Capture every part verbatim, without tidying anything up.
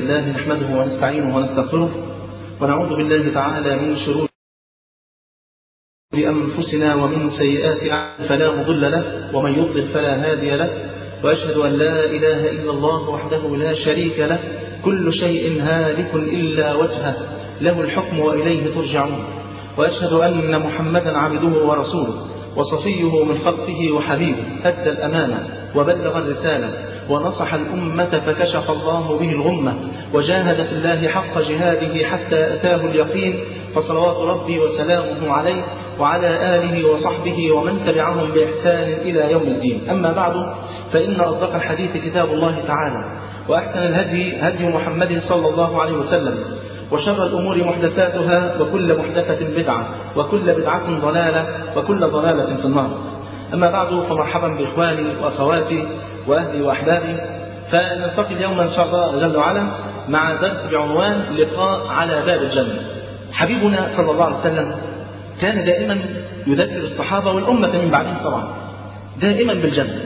الله نحمده ونستعينه ونستغفره ونعوذ بالله تعالى من شرور أنفسنا ومن سيئات أعمالنا فلا مضل له ومن يضلل فلا هادي له، وأشهد أن لا إله إلا الله وحده لا شريك له، كل شيء هالك إلا وجهه، له الحكم وإليه ترجعون. وأشهد أن محمدا عبده ورسوله وصفيه من خلقه وحبيبه، أدى الأمانة وبلغ الرسالة ونصح الأمة فكشف الله به الغمة، وجاهد في الله حق جهاده حتى أتاه اليقين، فصلوات ربي وسلامه عليه وعلى آله وصحبه ومن تبعهم بإحسان إلى يوم الدين. أما بعد، فإن أصدق الحديث كتاب الله تعالى، وأحسن الهدي هدي محمد صلى الله عليه وسلم، وشر الأمور محدثاتها، وكل محدثة بدعة، وكل بدعة ضلالة، وكل ضلالة في النار. أما بعد، فمرحبا بإخواني وأخواتي وأهلي وأحبابي، فنلتقي اليوم إن شاء الله جل وعلا مع درس بعنوان لقاء على باب الجنة. حبيبنا صلى الله عليه وسلم كان دائما يذكر الصحابة والأمة من بعدهم طبعا دائما بالجنة،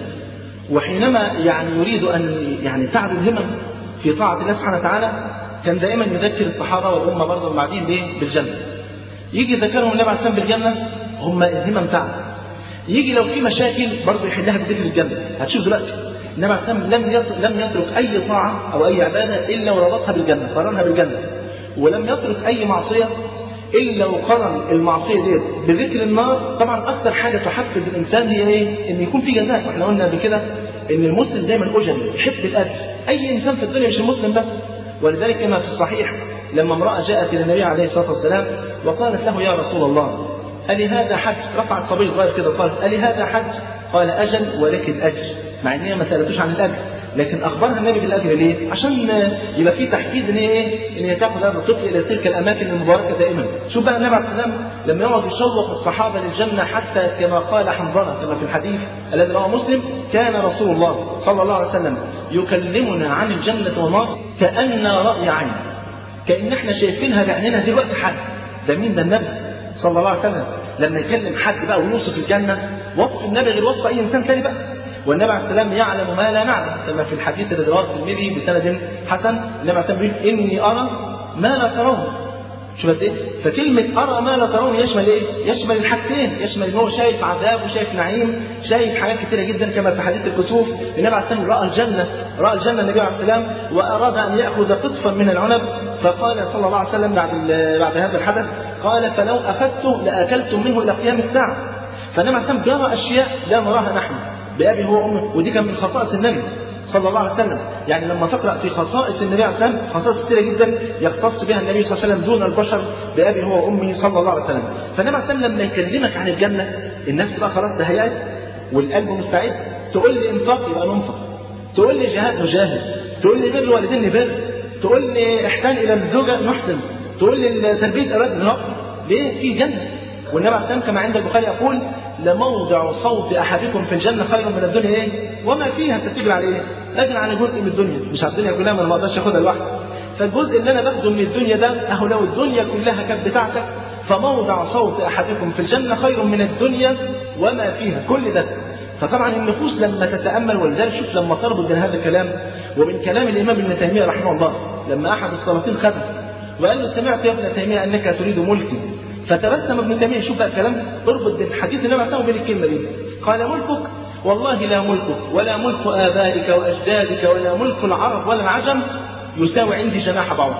وحينما يعني يريد أن يعني تعب الهمم في طاعة الله سبحانه وتعالى كان دائما يذكر الصحابة والأمة برضه بعدين بالجنة. يجي يذكرهم النبي عليه السلام بالجنة، هم الهمم تعب. يجي لو في مشاكل برضه يحلها بذكر الجنة. هتشوف دلوقتي النبي عليه السلام لم لم يترك أي طاعة أو أي عبادة إلا وربطها بالجنة، قرنها بالجنة، ولم يترك أي معصية إلا وقرن المعصية دي بذكر النار. طبعا أكثر حاجة تحفز الإنسان هي إيه؟ إن يكون في جزاء. وإحنا قلنا قبل كده إن المسلم دايما أجل، يحب الأجر. أي إنسان في الدنيا مش المسلم بس. ولذلك كما في الصحيح لما امرأة جاءت إلى النبي عليه الصلاة والسلام وقالت له: يا رسول الله، ألي هذا حج؟ رفعت صبي صغير كده قالت: ألي هذا حج؟ قال: أجل ولك الأجر. مع إن هي ما سألتوش عن الأجر، لكن أخبرها النبي بالأجر ليه؟ عشان يبقى في تحفيز إن هي إيه؟ إن هي تأخذ هذا الطفل إلى تلك الأماكن المباركة دائما. شوف بقى النبي عليه السلام لما يقعد يشوق الصحابة للجنة، حتى كما قال حنظلة كما في الحديث الذي رواه مسلم: كان رسول الله صلى الله عليه وسلم يكلمنا عن الجنة والنار كأن رأي عين، كأن احنا شايفينها بعيننا دلوقتي. حد ده مين؟ ده النبي صلى الله عليه وسلم لما يكلم حد بقى ويوصف الجنة، وصف النبي غير وصف أي إنسان ثاني بقى. والنبي عليه السلام يعلم ما لا نعلم، كما في الحديث الذي رواه الترمذي بسند حسن. النبي عليه السلام يقول: إني أرى ما لا ترون. شوف قد إيه؟ فكلمة أرى ما لا ترون يشمل إيه؟ يشمل الحاجتين، يشمل إن هو شايف عذاب وشايف نعيم، شايف حاجات كثيرة جدا، كما في حديث الكسوف. النبي عليه السلام رأى الجنة، رأى الجنة النبي عليه السلام، وأراد أن يأخذ قطفا من العنب، فقال صلى الله عليه وسلم بعد بعد هذا الحدث، قال: فلو أخذته لأكلتم منه إلى قيام الساعة. فالنبي عليه السلام جرى أشياء لا نراها نحن بأبي هو وأمه، ودي كان من خصائص النبي صلى الله عليه وسلم. يعني لما تقرأ في خصائص النبي عليه السلام، خصائص كثيرة جدا يختص بها النبي صلى الله عليه وسلم دون البشر بأبي هو وأمه صلى الله عليه وسلم. فالنبي عليه السلام لما يكلمك عن الجنة، النفس بقى خلاص تهيأت والقلب مستعد. تقول لي انفق يبقى ننفق، تقول لي جهاد نجاهد، تقول لي بر والدين نبر، تقول لي احسان إلى الزوجة نحسن، تقول لي تربية أولاد نربي. ليه؟ في جنة. والنبي عليه السلام كما عند البخاري يقول: لموضع صوت أحدكم في الجنة خير من الدنيا إيه؟ وما فيها. أنت تجري على إيه؟ أجري على جزء من الدنيا، مش على الدنيا كلها، ما أنا ما أقدرش آخدها لوحدي. فالجزء اللي أنا باخده من الدنيا ده، أهو لو الدنيا كلها كانت بتاعتك، فموضع صوت أحدكم في الجنة خير من الدنيا وما فيها، كل ده. فطبعا النفوس لما تتأمل، ولذلك شوف لما تربط بين هذا الكلام ومن كلام الإمام ابن تيمية رحمه الله، لما أحد السلاطين خده وقال له: سمعت يا ابن تيمية أنك تريد ملكي. فتبسم ابن تيمية. شوف بقى الكلام، اربط بين الحديث اللي نبعته بين الكلمة دي. قال: ملكك؟ والله لا ملكك ولا ملك آبائك وأجدادك ولا ملك العرب ولا العجم يساوي عندي جناح بعوض.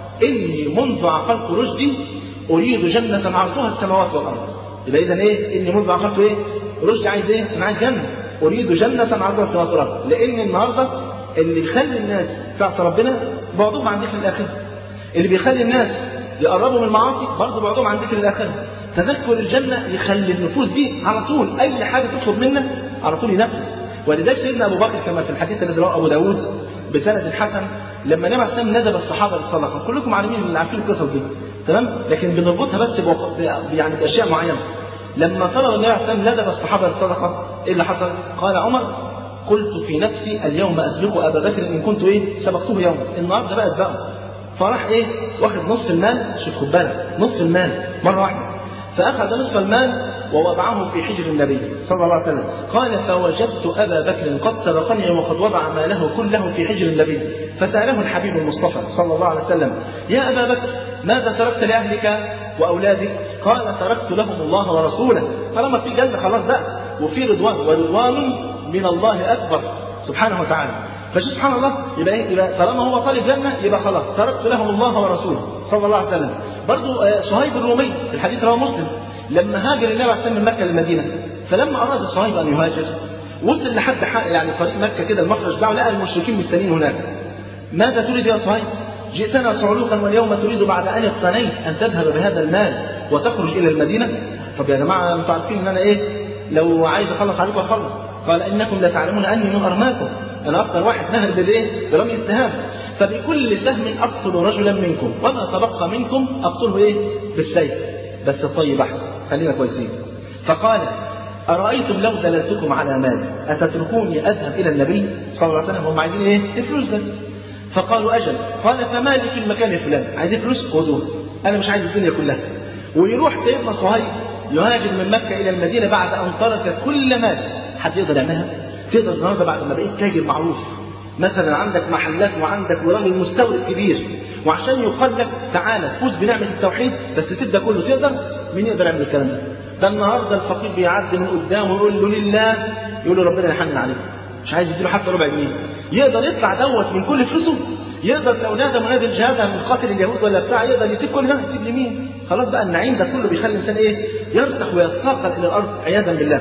إني منذ عقلت رشدي أريد جنة عرضها السماوات والأرض. يبقى إذا إيه؟ إني منذ عقلت إيه؟ رشدي عايز إيه؟ أنا عايز جنة، أريد جنة عرضها السماوات والأرض. لأن النهاردة اللي يخلي الناس تعصي ربنا بعضهم عن ذكر الآخرة، اللي بيخلي الناس يقربوا من المعاصي برضه بعضهم عن ذكر الآخرة. تذكر الجنة يخلي النفوس دي على طول أي حاجة تطلب منك على طول ينفذ. ولذلك سيدنا أبو بكر كما في الحديث الذي رواه أبو داود بسند الحسن، لما النبي عليه السلام ندب الصحابة للصدقة، كلكم عارفين اللي عارفين القصص دي تمام، لكن بنربطها بس بوق... يعني بأشياء معينة. لما طلب النبي عليه السلام ندب الصحابة للصدقة، إيه اللي حصل؟ قال عمر: قلت في نفسي اليوم أسبق أبا بكر إن كنت إيه سبقته يوما، النهارده بقى أسبقه. فراح إيه واخد نصف المال، شوف خد بالك نصف المال مرة واحدة، فأخذ نصف المال ووضعه في حجر النبي صلى الله عليه وسلم. قال فوجدت أبا بكر قد سبقني وقد وضع ماله كله في حجر النبي. فسأله الحبيب المصطفى صلى الله عليه وسلم يا أبا بكر ماذا تركت لأهلك وأولادك؟ قال تركت لهم الله ورسوله. طالما في جنة خلاص بقى وفي رضوان، ورضوان من الله أكبر سبحانه وتعالى. فشوف سبحان الله، يبقى ايه؟ يبقى طالما هو طالب جنه يبقى خلاص تركت لهم الله ورسوله صلى الله عليه وسلم. برضه صهيب الرومي في الحديث رواه مسلم لما هاجر النبي عليه الصلاه والسلام من مكه للمدينه، فلما اراد صهيب ان يهاجر وصل لحد يعني طريق مكه كده المخرج بتاعه، لقى المشركين مستنيين هناك. ماذا تريد يا صهيب؟ جئتنا صعلوقا واليوم تريد بعد ان اقتنيت ان تذهب بهذا المال وتخرج الى المدينه؟ طب يا جماعه انتوا عارفين ان انا ايه؟ لو عايز اخلص عليكم اخلص. قال انكم لا تعلمون اني من ارماكم، انا اكثر واحد نهر بالايه؟ برمي السهام. فبكل سهم اقتل رجلا منكم وما تبقى منكم اقتله ايه؟ بالسيف. بس الطيب احسن، خلينا كويسين. فقال ارايتم لو دللتكم على مال اتتركوني اذهب الى النبي صلى الله عليه وسلم؟ هم عايزين ايه؟ الفلوس بس. فقالوا اجل. قال فما لي في المكان الفلاني، عايزين فلوس خذوها، انا مش عايز الدنيا كلها. ويروح سيدنا صهيب يهاجر من مكه الى المدينه بعد ان ترك كل مال. حد يقدر يعملها؟ تقدر النهارده بعد ما بقيت تاجر معروف، مثلا عندك محلات وعندك وراجل مستورد كبير، وعشان يقال لك تعالى فوز بنعمه التوحيد بس تسيب ده كله، تقدر؟ مين يقدر يعمل الكلام ده؟ ده النهارده الفقير بيعدي من قدامه ويقول له لله، يقول له ربنا يحنن عليك، مش عايز يديله حتى ربع جنيه. يقدر يدفع دوت من كل فلوسه؟ يقدر لو نادى منادي الجهاد من قاتل اليهود ولا بتاع يقدر يسيب كل ده؟ يسيب لمين؟ خلاص بقى النعيم ده كله بيخلي الانسان ايه؟ يرسخ ويتثاقل الى الارض عياذا بالله.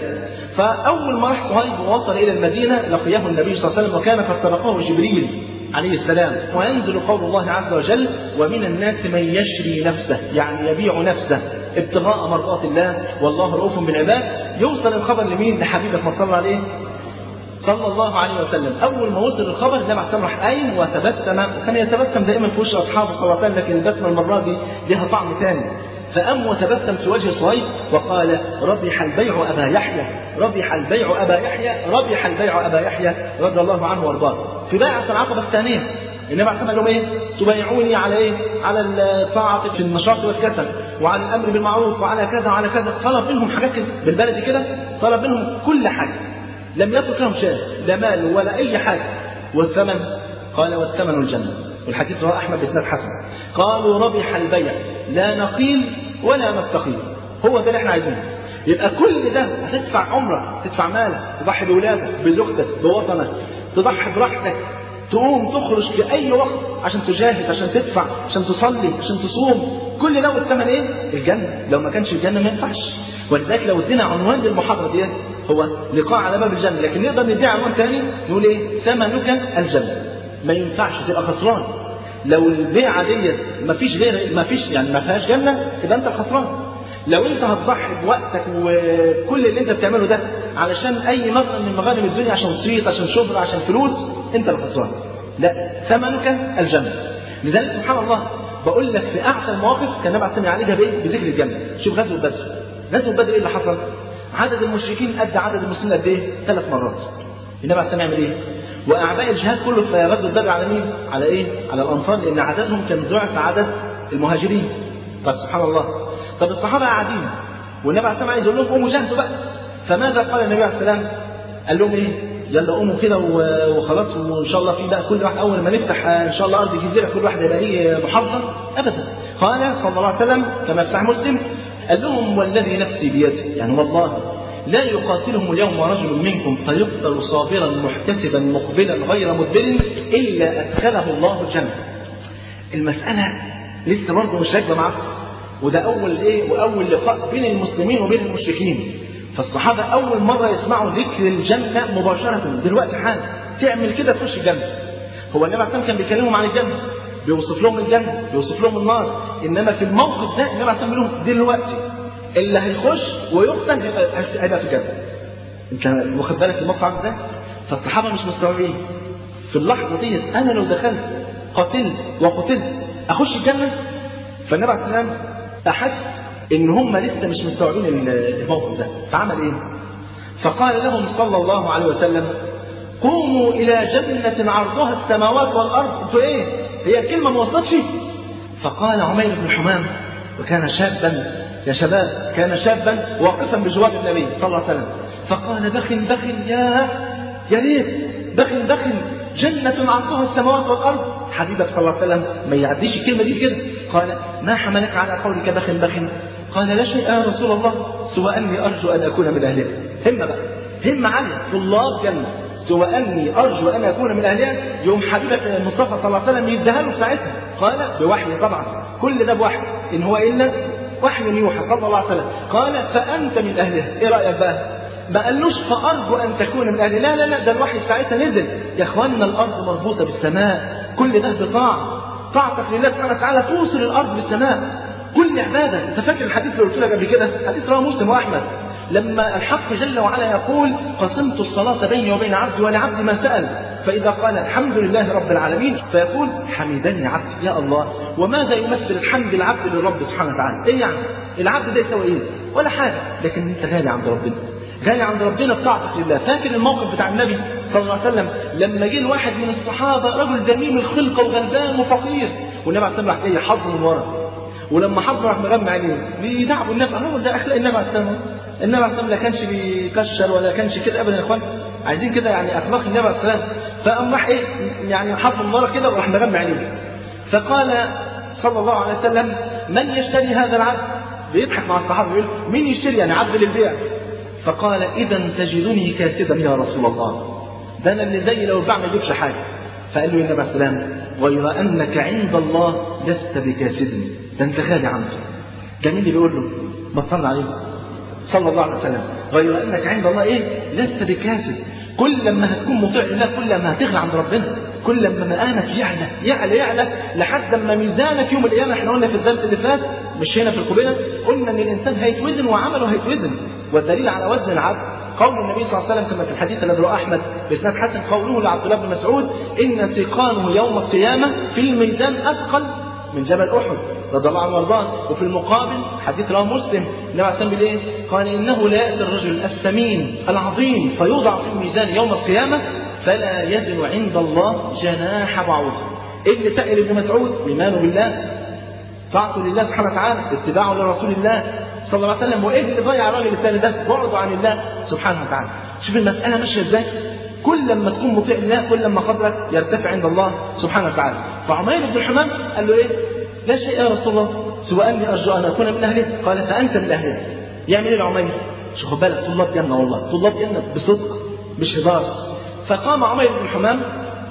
فاول ما راح صهيب ووصل الى المدينه لقيه النبي صلى الله عليه وسلم وكان قد سبقه جبريل عليه السلام. وينزل قول الله عز وجل ومن الناس من يشري نفسه، يعني يبيع نفسه ابتغاء مرضات الله والله رؤوف بالعباد. يوصل الخبر لمين؟ لحبيبك ما صلى عليه صلى الله عليه وسلم. اول ما وصل الخبر النبي عليه الصلاه والسلام راح قايم وتبسم، وكان يتبسم دائما في وش اصحابه صلى الله عليه وسلم، لكن البسمه المره دي لها طعم ثاني. فقام وتبسم في وجه صهيب وقال ربح البيع ابا يحيى، ربح البيع ابا يحيى، ربح البيع ابا يحيى رضي الله عنه وارضاه. في بيعه العقبه الثانيه النبي عليه الصلاه والسلام قال لهم ايه؟ تبايعوني على ايه؟ على الطاعه في النشاط والكسل، وعلى الامر بالمعروف، وعلى كذا وعلى كذا. طلب منهم حاجات كده بالبلدي كده، طلب منهم كل حاجه، لم يترك لهم شيء، لا مال ولا اي حاجه. والثمن؟ قال والثمن الجنه. والحديث رواه احمد باسناد حسن. قالوا ربح البيع لا نقيل ولا نستقيل، هو ده اللي احنا عايزينه. يبقى كل ده هتدفع عمرك، تدفع مالك، تضحي باولادك، بزوجتك، بوطنك، تضحي براحتك، تقوم تخرج في اي وقت عشان تجاهد، عشان تدفع، عشان تصلي، عشان تصوم. كل ده والثمن ايه؟ الجنه. لو ما كانش الجنه ما ينفعش. ولذلك لو ادينا عنوان للمحاضره دي هو لقاء على باب الجنه، لكن نقدر نديها عنوان ثاني نقول ايه؟ ثمنك الجنه. ما ينفعش تبقى خسران. لو البيعه ديت ما فيش غير ما فيش يعني ما فيهاش جنه تبقى انت الخسران. لو انت هتضحي بوقتك وكل اللي انت بتعمله ده علشان اي مغنم من مغانم الدنيا، عشان صيت، عشان شهره، عشان فلوس، انت الخسران. لا، ثمنك الجنه. لذلك سبحان الله بقول لك في اعلى المواقف كان النبي عليه الصلاه والسلام يعالجها بايه؟ بذكر الجنه. شوف غزوه بدر. غزوه بدر ايه اللي حصل؟ عدد المشركين قد عدد المسلمين قد ايه؟ ثلاث مرات. النبي عليه الصلاه والسلام يعمل ايه؟ واعباء الجهاد كله في غزوه بدر على مين؟ على ايه؟ على الانصار، لان عددهم كان ضعف عدد المهاجرين. طب سبحان الله. طب الصحابه قاعدين والنبي عليه الصلاه والسلام عايز يقول لهم قوموا جاهدوا بقى. فماذا قال النبي عليه الصلاه والسلام؟ قال لهم ايه؟ يلا قوموا كده وخلاص، وان شاء الله في بقى كل واحد اول ما نفتح ان شاء الله ارض الجزيره كل واحد يبقى ايه محافظه. ابدا. قال صلى الله عليه وسلم كما في صحيح مسلم قال لهم والذي نفسي بيده، يعني والله لا يقاتلهم اليوم رجل منكم فيقتل صابرا محتسبا مقبلا غير مدبر الا ادخله الله الجنه. المساله لسه برضه مش راكبه معاكم، وده اول ايه؟ واول لقاء بين المسلمين وبين المشركين. فالصحابه اول مره يسمعوا ذكر الجنه مباشره دلوقتي حالا. تعمل كده تخش الجنه. هو النبي عليه الصلاه والسلام كان بيكلمهم عن الجنه، بيوصف لهم الجنه، بيوصف لهم النار، انما في الموقف ده النبي عليه الصلاه والسلام بيقول لهم دلوقتي اللي هيخش ويقتل هيبقى في الجنه. انت واخد بالك الموقف عامل ازاي؟ فالصحابه مش مستوعبين في اللحظه دي انا لو دخلت قتلت وقتلت اخش الجنه. فالنبي عليه الصلاه والسلام احس ان هم لسه مش مستوعبين الموقف ده، فعمل ايه؟ فقال لهم صلى الله عليه وسلم قوموا الى جنه عرضها السماوات والارض. انتوا ايه؟ هي الكلمه ما وصلتش؟ فقال عمير بن حمام وكان شابا يا شباب كان شابا واقفا بجوار النبي صلى الله عليه وسلم، فقال بخ بخ يا يا ريت بخ بخ جنة عرضها السماوات والأرض. حبيبك صلى الله عليه وسلم ما يعديش الكلمة دي كده. قال ما حملك على قولك بخ بخ؟ قال لا شيء يا رسول الله سوى أني أرجو أن أكون من أهلها. همة بقى، همة عالية، طلاب جنة، سوى أني أرجو أن أكون من أهلها. يوم حبيبك المصطفى صلى الله عليه وسلم يديها له في ساعتها. قال بوحي طبعا، كل ده بوحي، إن هو إلا وحي يوحى صلى الله عليه وسلم. قال فأنت من أهلها. إيه رأيك بقى؟ ما قالوش فأرجو أن تكون من أهلها، لا لا لا، ده الوحي ساعتها نزل. يا إخواننا الأرض مربوطة بالسماء، كل ده بطاعة، طاعتك لله سبحانه وتعالى توصل الأرض بالسماء، كل عبادة. أنت فاكر الحديث اللي قلت لك قبل كده، حديث رواه مسلم وأحمد، لما الحق جل وعلا يقول قسمت الصلاة بيني وبين عبدي ولعبدي ما سأل، فإذا قال الحمد لله رب العالمين فيقول حمدني عبدي. يا الله، وماذا يمثل الحمد العبد للرب سبحانه وتعالى؟ إيه يعني؟ العبد ده يسوي إيه؟ ولا حاجة، لكن أنت غالي عند ربنا، غالي عند ربنا بطاعتك لله. فاكر الموقف بتاع النبي صلى الله عليه وسلم لما جه الواحد من الصحابة رجل ذميم الخلقة وغلبان وفقير، والنبي عليه الصلاة والسلام راح حضنه من ورا، ولما حضنه راح مغمى عينيه بيدعبوا النبي. هو ده أخلاق النبي عليه الصلاة والسلام. النبي عليه الصلاة والسلام لا كانش بيكشر ولا كانش كده أبدا يا إخوان، عايزين كده يعني أخلاق النبي عليه الصلاة والسلام. فقام راح إيه يعني حضنه من ورا كده وراح مغمى عينيه. فقال صلى الله عليه وسلم من يشتري هذا العبد؟ بيضحك مع الصحابة يقول مين يشتري يعني عبد للبيع؟ فقال إذا تجدني كاسدا يا رسول الله، ده أنا اللي زي لو الباع ما يجيبش حاجة. فقال له النبي عليه السلام غير أنك عند الله لست بكاسد، ده أنت غالي عنده. ده مين اللي بيقول له؟ ما تصلى عليه صلى الله عليه وسلم، غير أنك عند الله إيه؟ لست بكاسد. كل لما هتكون مطيع لله كل لما هتغلى عند ربنا، كل لما مقامك يعلى يعلى يعلى لحد ما ميزانك يوم القيامة. احنا قلنا في الدرس اللي فات مش هنا في القبيلة، قلنا ان الانسان هيتوزن وعمله هيتوزن، والدليل على وزن العبد قول النبي صلى الله عليه وسلم كما في الحديث الذي رواه احمد باسناد حسن، قوله لعبد الله بن مسعود ان سيقانه يوم القيامة في الميزان اثقل من جبل احد رضي الله عنه وارضاه. وفي المقابل حديث رواه مسلم النبي عليه الصلاه والسلام قال انه لا ياتي الرجل السمين العظيم فيوضع في الميزان يوم القيامة فلا يزن عند الله جناح بعوض. ايه اللي تقل ابن مسعود؟ ايمانه بالله، طاعته لله سبحانه وتعالى، اتباعه لرسول الله صلى الله عليه وسلم. وايه اللي ضيع الراجل الثاني ده؟ بعده عن الله سبحانه وتعالى. شوف المساله ماشيه ازاي، كل لما تكون مطيع لله كل لما قدرك يرتفع عند الله سبحانه وتعالى. فعمير بن الحمام قال له ايه؟ لا شيء يا رسول الله سوى اني ارجو ان اكون من اهله. قال فانت من اهله. يعمل ايه العمير؟ شوف بالك، طلاب جنه والله، طلاب جنه بصدق مش هزار. فقام عمير بن الحمام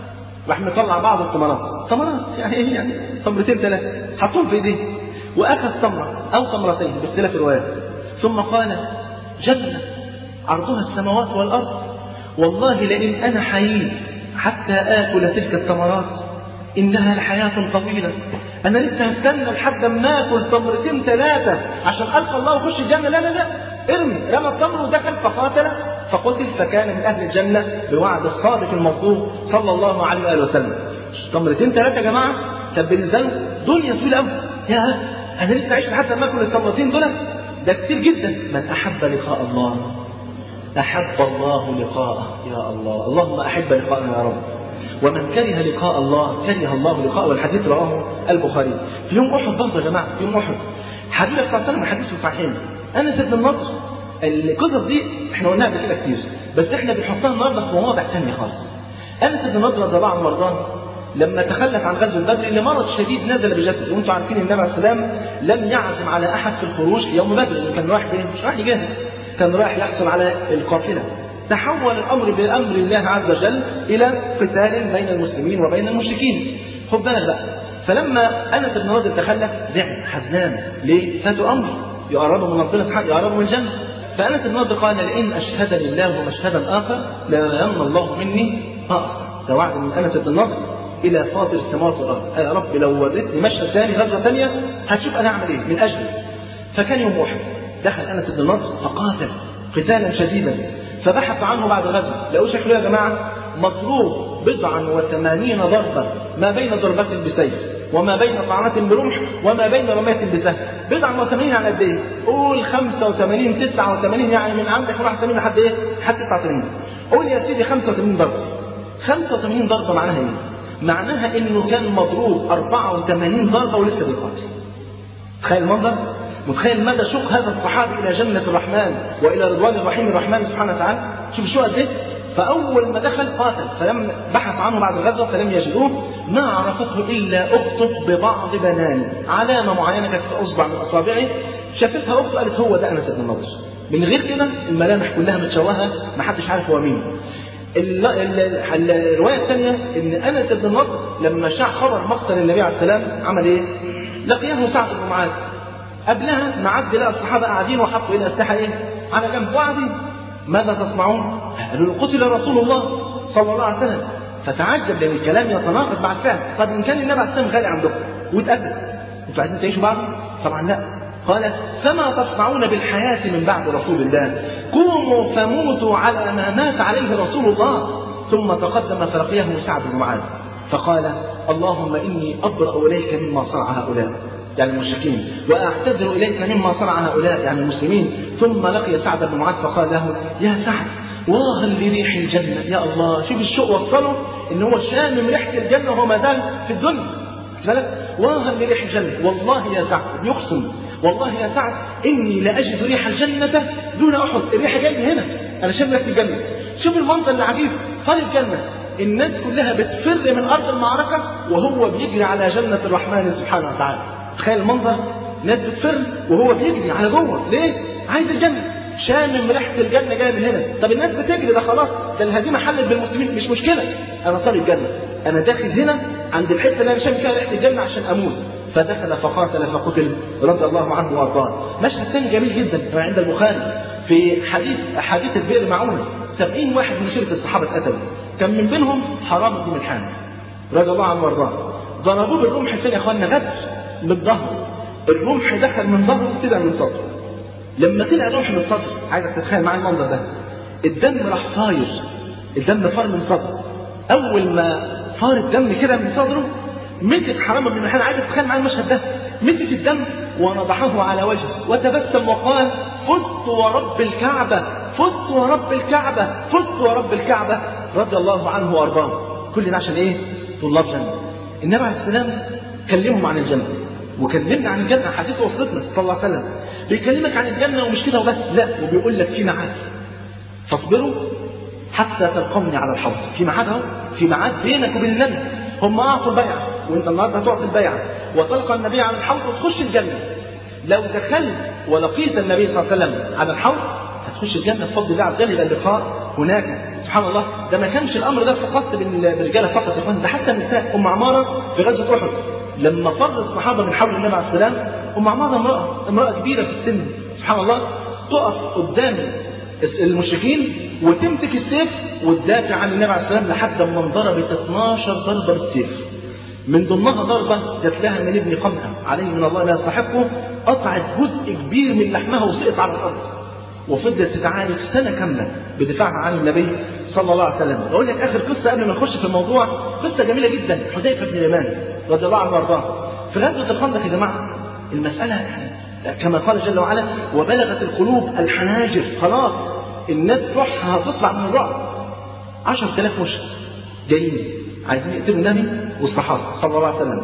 راح مطلع بعض التمرات، تمرات يعني ايه يعني تمرتين ثلاثه، حطهم في ايديه واخذ تمره او تمرتين باختلاف الروايات، ثم قال جنه عرضها السماوات والارض، والله لئن انا حييت حتى اكل تلك التمرات انها لحياه طويله، انا لسه هستنى لحد ما اكل تمرتين ثلاثه عشان القى الله واخش الجنه. لا لا لا، ارمي، رمى التمر ودخل فقاتل فقتل فكان من اهل الجنه بوعد الصادق المصدوق صلى الله عليه واله وسلم. تمرتين ثلاثه يا جماعه كان بالنسبه له دنيا طويله قوي. يا انا لسه عايش لحد ما اكل التمرتين دول، ده كتير جدا. من احب لقاء الله احب الله لقاءه. يا الله، اللهم احب لقاءنا يا رب. ومن كره لقاء الله كره الله لقاءه، والحديث رواه البخاري. في يوم احد برضه يا جماعه، في يوم احد حبيبي صلى الله عليه وسلم الحديث في الصحيحين انس بن النضر. القصص دي احنا قلناها قبل كده كتير، بس احنا بنحطها النهارده في مواضع ثانيه خالص. انس بن النضر رضي الله عنه وارضاه لما تخلف عن غزوه بدر لمرض شديد نزل بجسده، وانتم عارفين النبي عليه السلام لم يعزم على احد في الخروج في يوم بدر، لانه كان رايح فين؟ مش رايح يجاهد، كان رايح يحصل على القافله. تحول الامر بامر الله عز وجل الى قتال بين المسلمين وبين المشركين. خد بالك بقى، فلما انس بن النضر تخلف زعل حزنان، ليه؟ فاتوا امر يقربوا من ربنا سبحانه، يقربوا من الجنه. فانس بن النضر قال لئن اشهدني الله مشهدا اخر ليمن الله مني ما اصنع. ده وعد من انس بن النضر الى فاطر السماوات والارض، يا رب لو وريتني مشهد ثاني غزوه ثانيه هتشوف انا اعمل ايه من اجله. فكان يوم احد دخل انس بن النضر فقاتل قتالا شديدا، فبحث عنه بعد غزوه لقوا شكله يا جماعه مضروب بضعا وثمانين ضربه، ما بين ضربه بسيف وما بين طعنة برمح وما بين رمية بسهم. بضعا وثمانين على قد ايه؟ قول خمسة وثمانين تسعة وثمانين، يعني من عندك واحد وثمانين لحد ايه؟ لحد تسعة وثمانين. قول يا سيدي خمسة وثمانين ضربه. خمسة وثمانين ضربه معناها ايه؟ معناها انه كان مضروب أربعة وثمانين ضربه ولسه بيقاتل. تخيل المنظر، متخيل مدى شوق هذا الصحابي إلى جنة الرحمن وإلى رضوان الرحيم الرحمن سبحانه وتعالى؟ شوف الشوق قد إيه. فأول ما دخل قاتل، فلم بحث عنه بعد الغزوة فلم يجدوه، ما عرفته إلا أخته ببعض بنانه، علامة معينة كانت في أصبع من أصابعه شافتها أخته قالت هو ده أنس بن النضر. من غير كده الملامح كلها متشوهة، ما حدش عارف هو مين. الرواية الثانية إن أنس بن النضر لما شاع خبر مقتل النبي عليه السلام عمل إيه؟ لقيه سعد بن معاذ. قبلها معد لقى الصحابة قاعدين وحطوا إلى أسلحة إيه؟ على جنب وقاعدين. ماذا تصنعون؟ قالوا قتل رسول الله صلى الله عليه وسلم. فتعجب لأن الكلام يتناقض مع الفعل. طب إن كان النبي عليه السلام غالي عندكم واتأكد، أنتوا عايزين تعيشوا بعض؟ طبعا لا. قال فما تصنعون بالحياة من بعد رسول الله؟ قوموا فموتوا على ما مات عليه رسول الله. ثم تقدم فلقيه سعد بن معاذ فقال اللهم إني أبرأ إليك مما صنع هؤلاء، يعني المشركين، وأعتذر إليك مما صنع هؤلاء، يعني المسلمين. ثم لقي سعد بن معاذ فقال له يا سعد واها لريح الجنة. يا الله، شوف الشوق وصله إن هو شامم ريحة الجنة وهو ما زال في الدنيا. واها لريح الجنة، والله يا سعد، يقسم والله يا سعد إني لأجد ريح الجنة دون أحد. الريحة جاية هنا، أنا شامم ريحة الجنة. شوف المنظر العجيب، طريق الجنة، الناس كلها بتفر من أرض المعركة وهو بيجري على جنة الرحمن سبحانه وتعالى. تخيل المنظر، ناس بتفر وهو بيجري على جوه. ليه؟ عايز الجنة، شامم ريحة الجنة جايه من هنا. طب الناس بتجري، ده خلاص، ده الهزيمة حلت بالمسلمين، مش مشكلة، أنا طالب الجنة، أنا داخل هنا عند الحتة اللي أنا شامم فيها ريحة الجنة عشان أموت. فدخل فقاتل فقتل رضي الله عنه وارضاه. مشهد ثاني جميل جدا عند البخاري في حديث حديث البئر معونة. سبعين واحد من شركة الصحابة اتقتلوا، كان من بينهم حرام بن ملحان رضي الله عنه وارضاه. ضربوه بالرمح الثاني يا اخوانا غدر بالظهر، الرمح دخل من ظهره طلع من صدره. لما طلع الرمح من الصدر، عايزك تتخيل معايا المنظر ده، الدم راح طاير، الدم فار من صدره. اول ما فار الدم كده من صدره مسك حرام بن ملحان، عايزك تتخيل معايا المشهد ده، مسك الدم ونضحه على وجهه وتبسم وقال فزت ورب الكعبة، فزت ورب الكعبة، فزت ورب الكعبة، رضي الله عنه وارضاه. كل ده عشان ايه؟ طلاب جنة. النبي عليه السلام كلمهم عن الجنة، وكلمنا عن الجنة، حديث وصلتنا صلى الله عليه وسلم، بيكلمك عن الجنة ومش كده وبس، لا، وبيقول لك في ميعاد، فاصبروا حتى تلقوني على الحوض. في ميعاد اهو، في ميعاد بينك وبين النبي. هم اعطوا البيعة وانت النهارده هتعطي البيعة وتلقى النبي على الحوض وتخش الجنة. لو دخلت ولقيت النبي صلى الله عليه وسلم على الحوض هتخش الجنة بفضل الله عز وجل. يبقى اللقاء هناك. سبحان الله، ده ما كانش الامر ده فقط بالرجاله فقط يا اخوان، ده حتى النساء. ام عماره في غزوه احد لما فر الصحابه من حول النبي عليه السلام، ام عماره امراه امراه كبيره في السن، سبحان الله، تقف قدام المشركين وتمسك السيف وتدافع عن النبي عليه السلام لحد ما انضربت اثناشر ضربه بالسيف. من ضمنها ضربه جات لها من ابن قمها عليه من الله لا يستحقه، قطعت جزء كبير من لحمها وسقط على الارض، وفضلت تتعالج سنة كاملة بدفاعها عن النبي صلى الله عليه وسلم. أقول لك آخر قصة قبل ما نخش في الموضوع، قصة جميلة جدا، حذيفة بن اليمان رضي الله عنه وارضاه. في غزوة الخندق يا جماعة المسألة كما قال جل وعلا وبلغت القلوب الحناجر، خلاص الناس روحها هتطلع من الرعب. عشرة آلاف مشرك جايين عايزين يقتلوا النبي والصحابة صلى الله عليه وسلم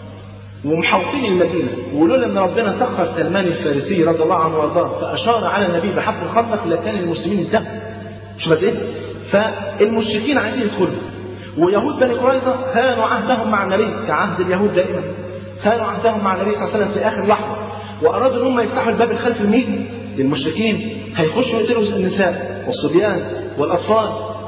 ومحوطين المدينة، ولولا ان ربنا سخر سلمان الفارسي رضي الله عنه وارضاه فاشار على النبي بحفر الخندق لكان المسلمين انتهوا. مش بس ايه؟ فالمشركين عايزين يدخلوا، ويهود بني قريظة خانوا عهدهم مع النبي كعهد اليهود دائما، خانوا عهدهم مع النبي صلى الله عليه وسلم في اخر لحظة، وارادوا ان هم يفتحوا الباب الخلفي لمين؟ للمشركين. هيخشوا يقتلوا النساء والصبيان والاطفال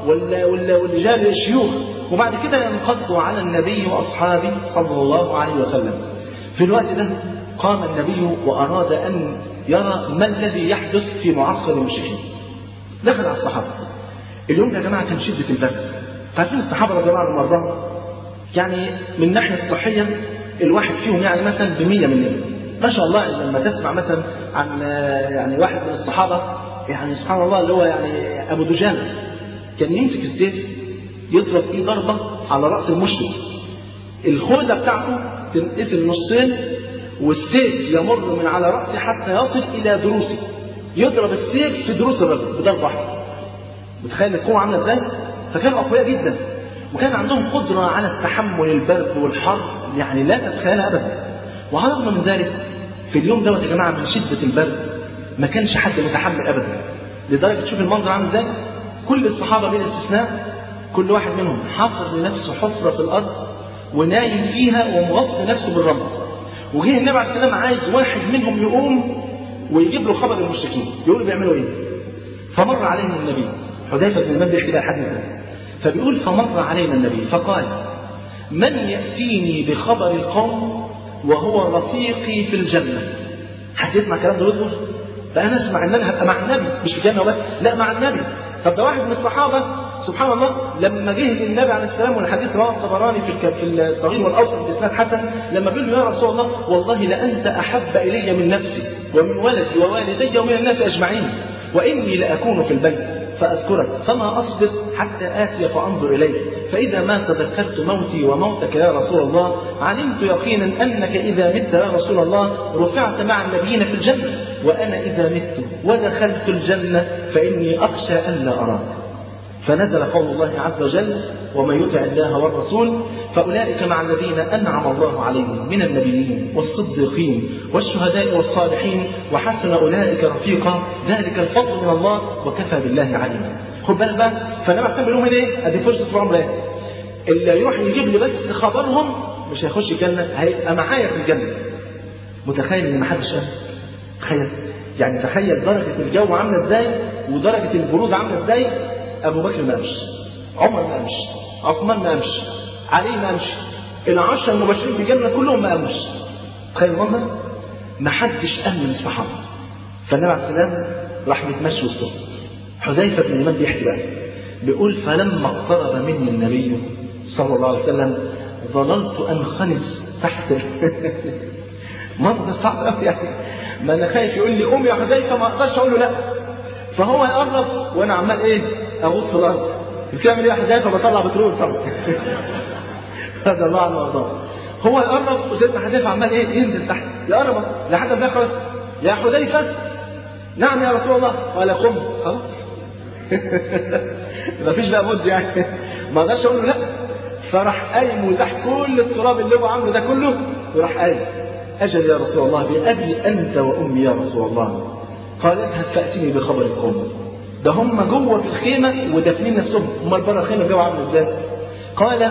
والرجال الشيوخ، وبعد كده ينقضوا على النبي واصحابه صلى الله عليه وسلم. في الوقت ده قام النبي واراد ان يرى ما الذي يحدث في معسكر المشركين. دخل على الصحابه. اليوم ده يا جماعه كان شده البرد، فعارفين الصحابه رضي الله عنهم وارضاهم يعني من الناحيه الصحيه الواحد فيهم يعني مثلا بمية مننا ما شاء الله. لما تسمع مثلا عن يعني واحد من الصحابه يعني سبحان الله اللي هو يعني ابو دجانه كان يمسك السيف يضرب ايه ضربه على راس المشرك، الخوذه بتاعته تنقسم نصين والسيف يمر من على راسه حتى يصل الى ضروسه، يضرب السيف في ضروس الرجل بضربه واحده. متخيل القوه عامله ازاي؟ فكانوا اقوياء جدا وكان عندهم قدره على التحمل البرد والحر يعني لا تتخيلها ابدا. وعلى الرغم من ذلك في اليوم دوت يا جماعة من شدة البرد ما كانش حد متحمل أبدا، لدرجة تشوف المنظر عامل ازاي، كل الصحابة بلا استثناء كل واحد منهم حفر لنفسه حفرة في الأرض ونايم فيها ومغطي نفسه بالرمل. وجه النبي عليه السلام عايز واحد منهم يقوم ويجيب له خبر المشركين يقولوا بيعملوا ايه. فمر علينا النبي، حذيفة بن اليمان بيحكي بقى الحديث ده، فبيقول فمر علينا النبي فقال من يأتيني بخبر القوم وهو رفيقي في الجنة. حد يسمع الكلام ده ويصبر؟ فأنا أسمع إن أنا هبقى مع النبي مش في الجنة بس، لا مع النبي. طب ده واحد من الصحابة سبحان الله لما جه للنبي عليه السلام، والحديث رواه الطبراني في في الصغير والأوسط بإسناد حسن، لما بيقول له يا رسول الله والله لأنت أحب إلي من نفسي ومن ولدي ووالدي ومن الناس أجمعين، وإني لأكون في البيت فأذكرك فما أصبر حتى آتي فأنظر إليك، فإذا ما تذكرت موتي وموتك يا رسول الله علمت يقينا أنك إذا مت يا رسول الله رفعت مع النبيين في الجنة، وأنا إذا مت ودخلت الجنة فإني أخشى أن لا أراك. فنزل قول الله عز وجل ومن يطع الله والرسول فأولئك مع الذين أنعم الله عليهم من النبيين والصديقين والشهداء والصالحين وحسن أولئك رفيقا ذلك الفضل من الله وكفى بالله عليما. خد بالك بقى، فالنبي عليه لهم ايه؟ ادي فرصه في عمره ايه؟ اللي يروح يجيب لي بس خبرهم مش هيخش الجنه، هيبقى معايا في الجنه. متخيل ان ما حدش قال؟ تخيل يعني، تخيل درجه الجو عامله ازاي ودرجه البرود عامله ازاي. ابو بكر ما قامش، عمر ما قامش، عثمان ما قامش، علي ما قامش، العشره المبشرين بالجنه كلهم ما قاموش. تخيل المنظر، ما حدش قام من الصحابه. فالنبي عليه السلام راح متمشي وسطهم. حذيفة بن اليمان بيحكي بقى بيقول فلما اقترب مني النبي صلى الله عليه وسلم ظللت انخنس تحت منظر صعب قوي يعني، ما انا خايف يقول لي قوم يا حذيفة ما اقدرش اقول له لا، فهو يقرب وانا عمال ايه اغوص في الارض. بتعمل ايه يا حذيفة؟ بطلع بترول طبعا هذا الله عنه وارضاه. هو يقرب وسيدنا حذيفة عمال ايه ينزل تحت، يقرب لحد ما يخلص يا حذيفة نعم يا رسول الله، قال قم خلاص مفيش بقى مد يعني، ما اقدرش اقول له لا. فراح قايم وتحت كل التراب اللي هو عامله ده كله وراح قايم اجل يا رسول الله بأبي انت وامي يا رسول الله. قال اذهب فاتني بخبر القوم. ده هم جوه في الخيمه ودافنين نفسهم، امال بره الخيمه الجو عامل ازاي؟ قال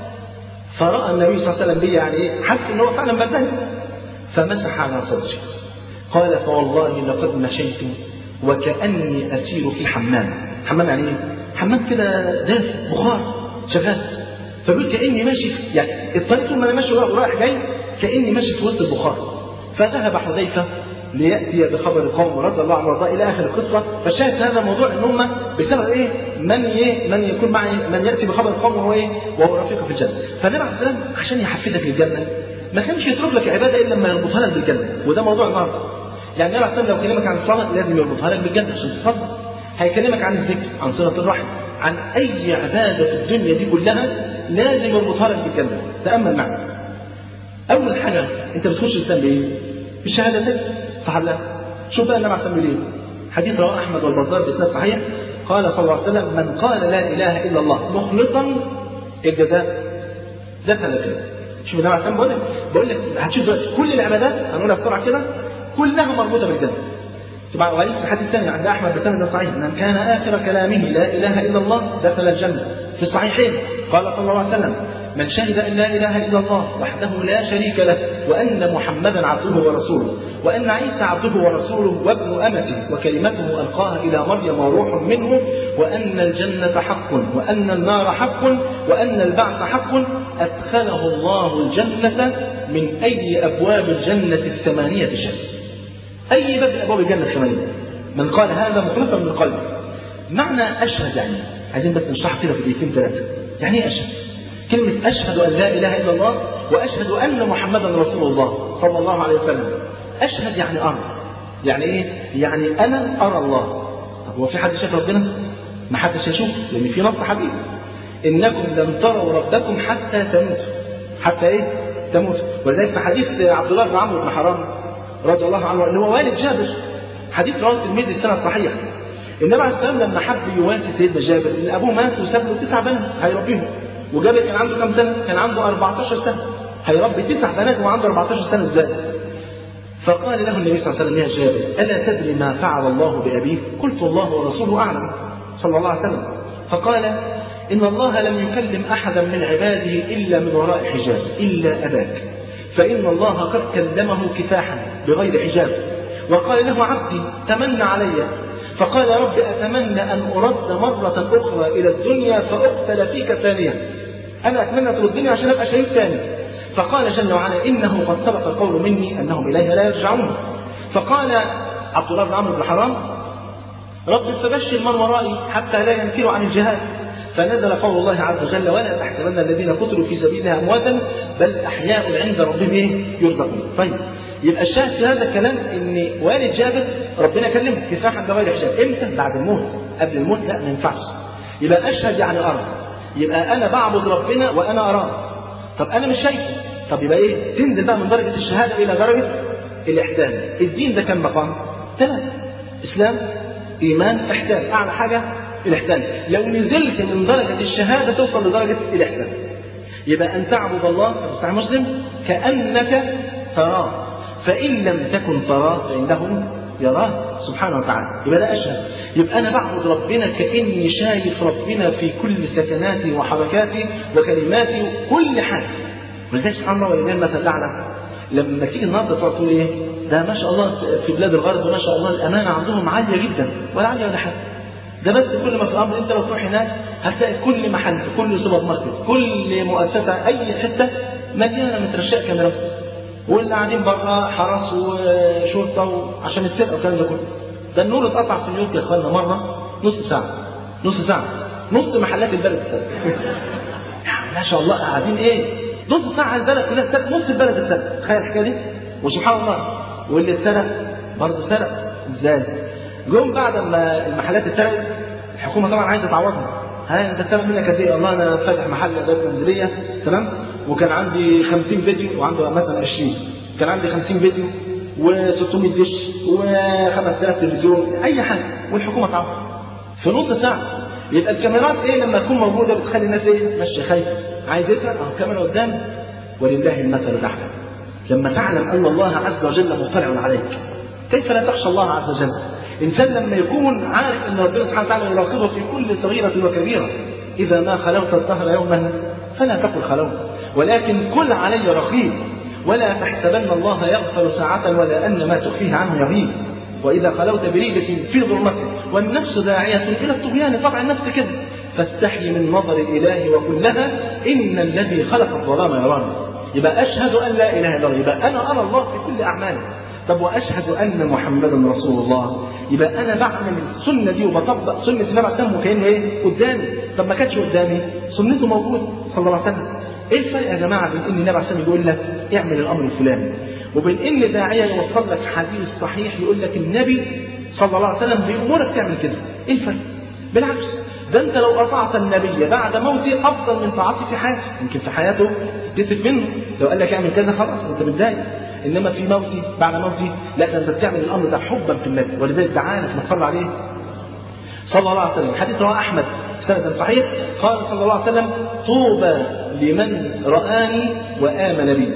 فراى النبي صلى الله عليه وسلم بي يعني ايه، حس ان هو فعلا بردان فمسح على صدري. قال فوالله لقد مشيت وكأني أسير في حمام. حمام يعني ايه؟ حمام كده دافئ بخار شغال. فبيقول كأني ماشي يعني الطريق طول ما انا ماشي ورايح جاي كأني ماشي في وسط البخار. فذهب حذيفة ليأتي بخبر القوم رضي الله عنه وارضاه إلى آخر القصة. فالشاهد هذا الموضوع ان هم بسبب ايه؟ من ايه؟ من يكون معي من يأتي بخبر القوم وهو ايه؟ وهو رفيقه في الجنة. فالنبي عليه السلام عشان يحفزك للجنة ما كانش يترك لك عبادة إلا لما يربطها لك بالجنة، وده موضوع النهارده. يعني النبي عليه السلام لو كلمك عن الصلاة لازم يربطها لك بالجنة عشان تصلي. هيكلمك عن الذكر، عن صلة الرحم، عن أي عبادة في الدنيا دي كلها لازم يربطها لك بالجنة. تأمل معي. أول حاجة أنت بتخش الإسلام بإيه؟ بالشهادتين، صح ولا لا؟ شوف بقى النبي عليه السلام بيقول إيه؟ حديث رواه أحمد والبزار بإسناد صحيح. قال صلى الله عليه وسلم من قال لا إله إلا الله مخلصا الجزاء دخل الجنة. شوف النبي عليه السلام بيقول لك بقول لك هتشوف دلوقتي كل العبادات هنقولها بسرعة كده كلها مربوطة بالجنة. طبعا وغير في الحديث الثاني عند أحمد بسند صحيح من كان آخر كلامه لا إله إلا الله دخل الجنة. في الصحيحين قال صلى الله عليه وسلم من شهد أن لا إله إلا الله وحده لا شريك له وأن محمدا عبده ورسوله وأن عيسى عبده ورسوله وابن أمته وكلمته ألقاها إلى مريم وروح منه وأن الجنة حق وأن النار حق وأن البعث حق أدخله الله الجنة من أي أبواب الجنة الثمانية شاء. أي باب من أبواب الجنة الثمانية. من قال هذا مخلصا من قلبه. معنى أشهد يعني عايزين بس نشرح كده في دقيقتين ثلاثة. يعني إيه أشهد؟ كلمة أشهد أن لا إله إلا الله وأشهد أن محمدا رسول الله صلى الله عليه وسلم. أشهد يعني أرى. يعني إيه؟ يعني أنا أرى الله. طب هو في حد شاف ربنا؟ ما حدش يشوف، لأن في نص حديث إنكم لن تروا ربكم حتى تموتوا. حتى إيه؟ تموتوا. ولذلك في حديث عبد الله بن عمرو بن حرام رضي الله عنه اللي هو والد جابر، حديث رواه الترمذي في سنة صحيح. النبي عليه السلام لما حب يواسي سيدنا جابر ان ابوه مات وساب له تسع بنات هيربيهم، وجابر كان عنده كام سنه؟ كان عنده أربعتاشر سنه، هيربي تسع بنات وهو عنده أربعتاشر سنه ازاي؟ فقال له النبي صلى الله عليه وسلم: يا جابر ألا تدري ما فعل الله بأبيك؟ قلت: الله ورسوله أعلم، صلى الله عليه وسلم. فقال: إن الله لم يكلم أحدا من عباده إلا من وراء حجاب إلا أباك، فإن الله قد كلمه كفاحا بغير حجاب. وقال له: عبدي تمنى علي، فقال: رب أتمنى أن أرد مرة أخرى إلى الدنيا فأقتل فيك ثانية. أنا أتمنى ترد الدنيا عشان أبقى شهيد ثاني. فقال جل وعلا: إنه قد سبق القول مني أنهم إليها لا يرجعون. فقال عبد الله بن عمرو بن حرام: رب فبشر من ورائي حتى لا ينكروا عن الجهاد. فنزل قول الله عز وجل: ولا تحسبن الذين قتلوا في سبيلها أمواتا بل أحياء عند ربهم يرزقون. طيب، يبقى الشاهد في هذا الكلام ان والد جابر ربنا كلمه كفاحا بغير حجاب. امتى؟ بعد الموت. قبل الموت لا، ما ينفعش. يبقى اشهد يعني ارى، يبقى انا بعبد ربنا وانا اراه. طب انا مش شايفه، طب يبقى ايه؟ تنزل بقى من درجه الشهاده الى درجه الاحسان. الدين ده كم مقام؟ ثلاثه: اسلام، ايمان، احسان. اعلى حاجه الاحسان. لو نزلت من درجه الشهاده توصل لدرجه الاحسان. يبقى ان تعبد الله في صحيح مسلم كانك تراه، فإن لم تكن تراه فإنه يراه سبحانه وتعالى. يبقى ده أشهد. يبقى أنا بعبد ربنا كأني شايف ربنا في كل سكناتي وحركاتي وكلماتي وكل حاجة. ولذلك سبحان الله ولله المثل الأعلى. لما تيجي النهارده تقعد تقول إيه؟ ده ما شاء الله في بلاد الغرب ما شاء الله الأمانة عندهم عالية جدا، ولا عالية ولا حاجة. ده بس كل ما في الأمر أنت لو تروح هناك هتلاقي كل محل، كل سوبر ماركت، كل مؤسسة، أي حتة مليانة مترشقة كاميرات، واللي قاعدين بره حرس وشرطه عشان السرقه والكلام ده كله. ده النور اتقطع في نيويورك يا اخوانا مره نص ساعه نص ساعه نص محلات البلد اتسرق. ما شاء الله قاعدين ايه؟ نص ساعه البلد كلها اتسرق، نص البلد اتسرق. تخيل الحكايه دي. وسبحان الله واللي اتسرق برضه سرق. ازاي؟ جم بعد ما المحلات اتسرقت الحكومه طبعا عايزه تعوضهم. ها انت اتسرق منك قد ايه؟ والله انا فاتح محل ادوات منزليه، تمام؟ وكان عندي خمسين فيديو وعنده مثلا عشرين، كان عندي خمسين فيديو وستمائة دش وخمسة آلاف تلفزيون، اي حاجه، والحكومه تعوض في نص ساعه. يبقى الكاميرات ايه لما تكون موجوده بتخلي الناس ايه؟ ماشيه خايفه، عايز يسرق اهو الكاميرا قدام. ولله المثل الاعلى. لما تعلم ان الله عز وجل مطلع عليك كيف لا تخشى الله عز وجل؟ انسان لما يكون عارف ان ربنا سبحانه وتعالى يراقبه في كل صغيره وكبيره. اذا ما خلوت الدهر يوما فلا تقل خلوت، ولكن كل علي رقيب، ولا تحسبن الله يغفر ساعة ولا أن ما تخفيه عنه يغيب. وإذا خلوت بريبة في ظلمته والنفس داعية إلى الطغيان، طبع النفس كده، فاستحي من نظر الإله وقل لها إن الذي خلق الظلام يراني. يبقى أشهد أن لا إله إلا الله، يبقى أنا أرى الله في كل أعمالي. طب وأشهد أن محمدا رسول الله، يبقى أنا بعمل السنة دي وبطبق سنة النبي عليه الصلاة والسلام وكأنه إيه؟ قدامي. طب ما كانتش قدامي، سنته موجودة صلى الله عليه وسلم. إيه الفرق يا جماعة بين إن النبي عليه الصلاة والسلام يقول لك اعمل الأمر الفلاني، وبين إن داعية يوصل لك حديث صحيح يقول لك النبي صلى الله عليه وسلم بيأمرك تعمل كده؟ إيه الفرق؟ بالعكس، ده أنت لو أطعت النبي بعد موته أفضل من طاعته في حياته. يمكن في حياته تكتسب منه، لو قال لك اعمل كذا خلاص أنت متضايق، إنما في موتي بعد موتي لا، ده أنت بتعمل الأمر ده حبا في النبي، ولذلك دعانا نصلي عليه صلى الله عليه وسلم. حديث رواه أحمد سند صحيح، قال صلى الله عليه وسلم: طوبى لمن رآني وآمن بي،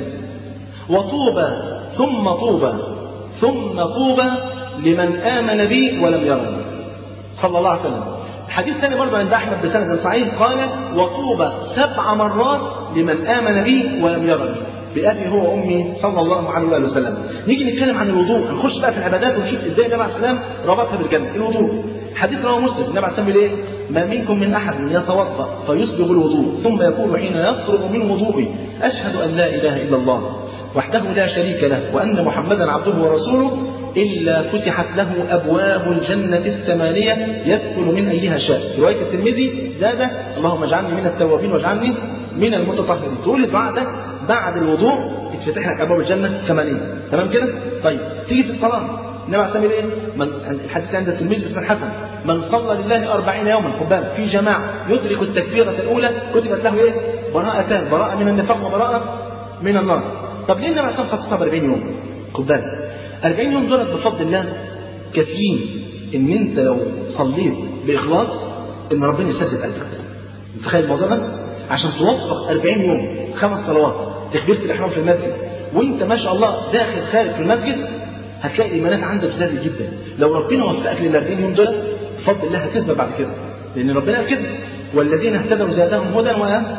وطوبى ثم طوبى ثم طوبى لمن آمن بي ولم يرني، صلى الله عليه وسلم. الحديث الثاني برضه عند أحمد بسند صحيح قال: وطوبى سبع مرات لمن آمن بي ولم يرني، بأبي هو وأمي صلى الله عليه وآله وسلم. نيجي نتكلم عن الوضوء، هنخش بقى في العبادات ونشوف ازاي النبي عليه السلام ربطها بالجنة. الوضوء حديث رواه مسلم، النبي عليه السلام بيقول ايه؟ ما منكم من أحد يتوضأ فيسبغ الوضوء ثم يقول حين يفرغ من وضوئه: أشهد أن لا إله إلا الله وحده لا شريك له وأن محمدا عبده ورسوله، إلا فتحت له أبواب الجنة الثمانية يدخل من أيها شاء. في رواية الترمذي زاد: اللهم اجعلني من التوابين واجعلني من المتطهرين. تقول الدعاء ده بعد الوضوء يتفتح لك أبواب الجنة ثمانية، تمام كده؟ طيب تيجي في الصلاة النبي عليه الصلاة والسلام ايه؟ الحديث عند الترمذي باسم الحسن: من صلى لله أربعين يوما، خد بالك، في جماعة يدرك التكبيرة الأولى كتبت له ايه؟ براءتان، براءة من النفاق وبراءة من النار. طب ليه النبي عليه الصلاة والسلام خصصها ب أربعين يوم؟ خد بالك، أربعين يوم دولت بفضل الله كافيين ان انت لو صليت بإخلاص ان ربنا يسدد قلبك. تخيل الموضوع ده؟ عشان توفق أربعين يوم خمس صلوات، تكبيرة الإحرام في المسجد وانت ما شاء الله داخل خارج في المسجد هتلاقي الايمانات عندك زادت جدا. لو ربنا وفقك لل أربعين يوم دول بفضل الله هتثبت بعد كده، لان ربنا قال كده والذين اهتدوا زادهم هدى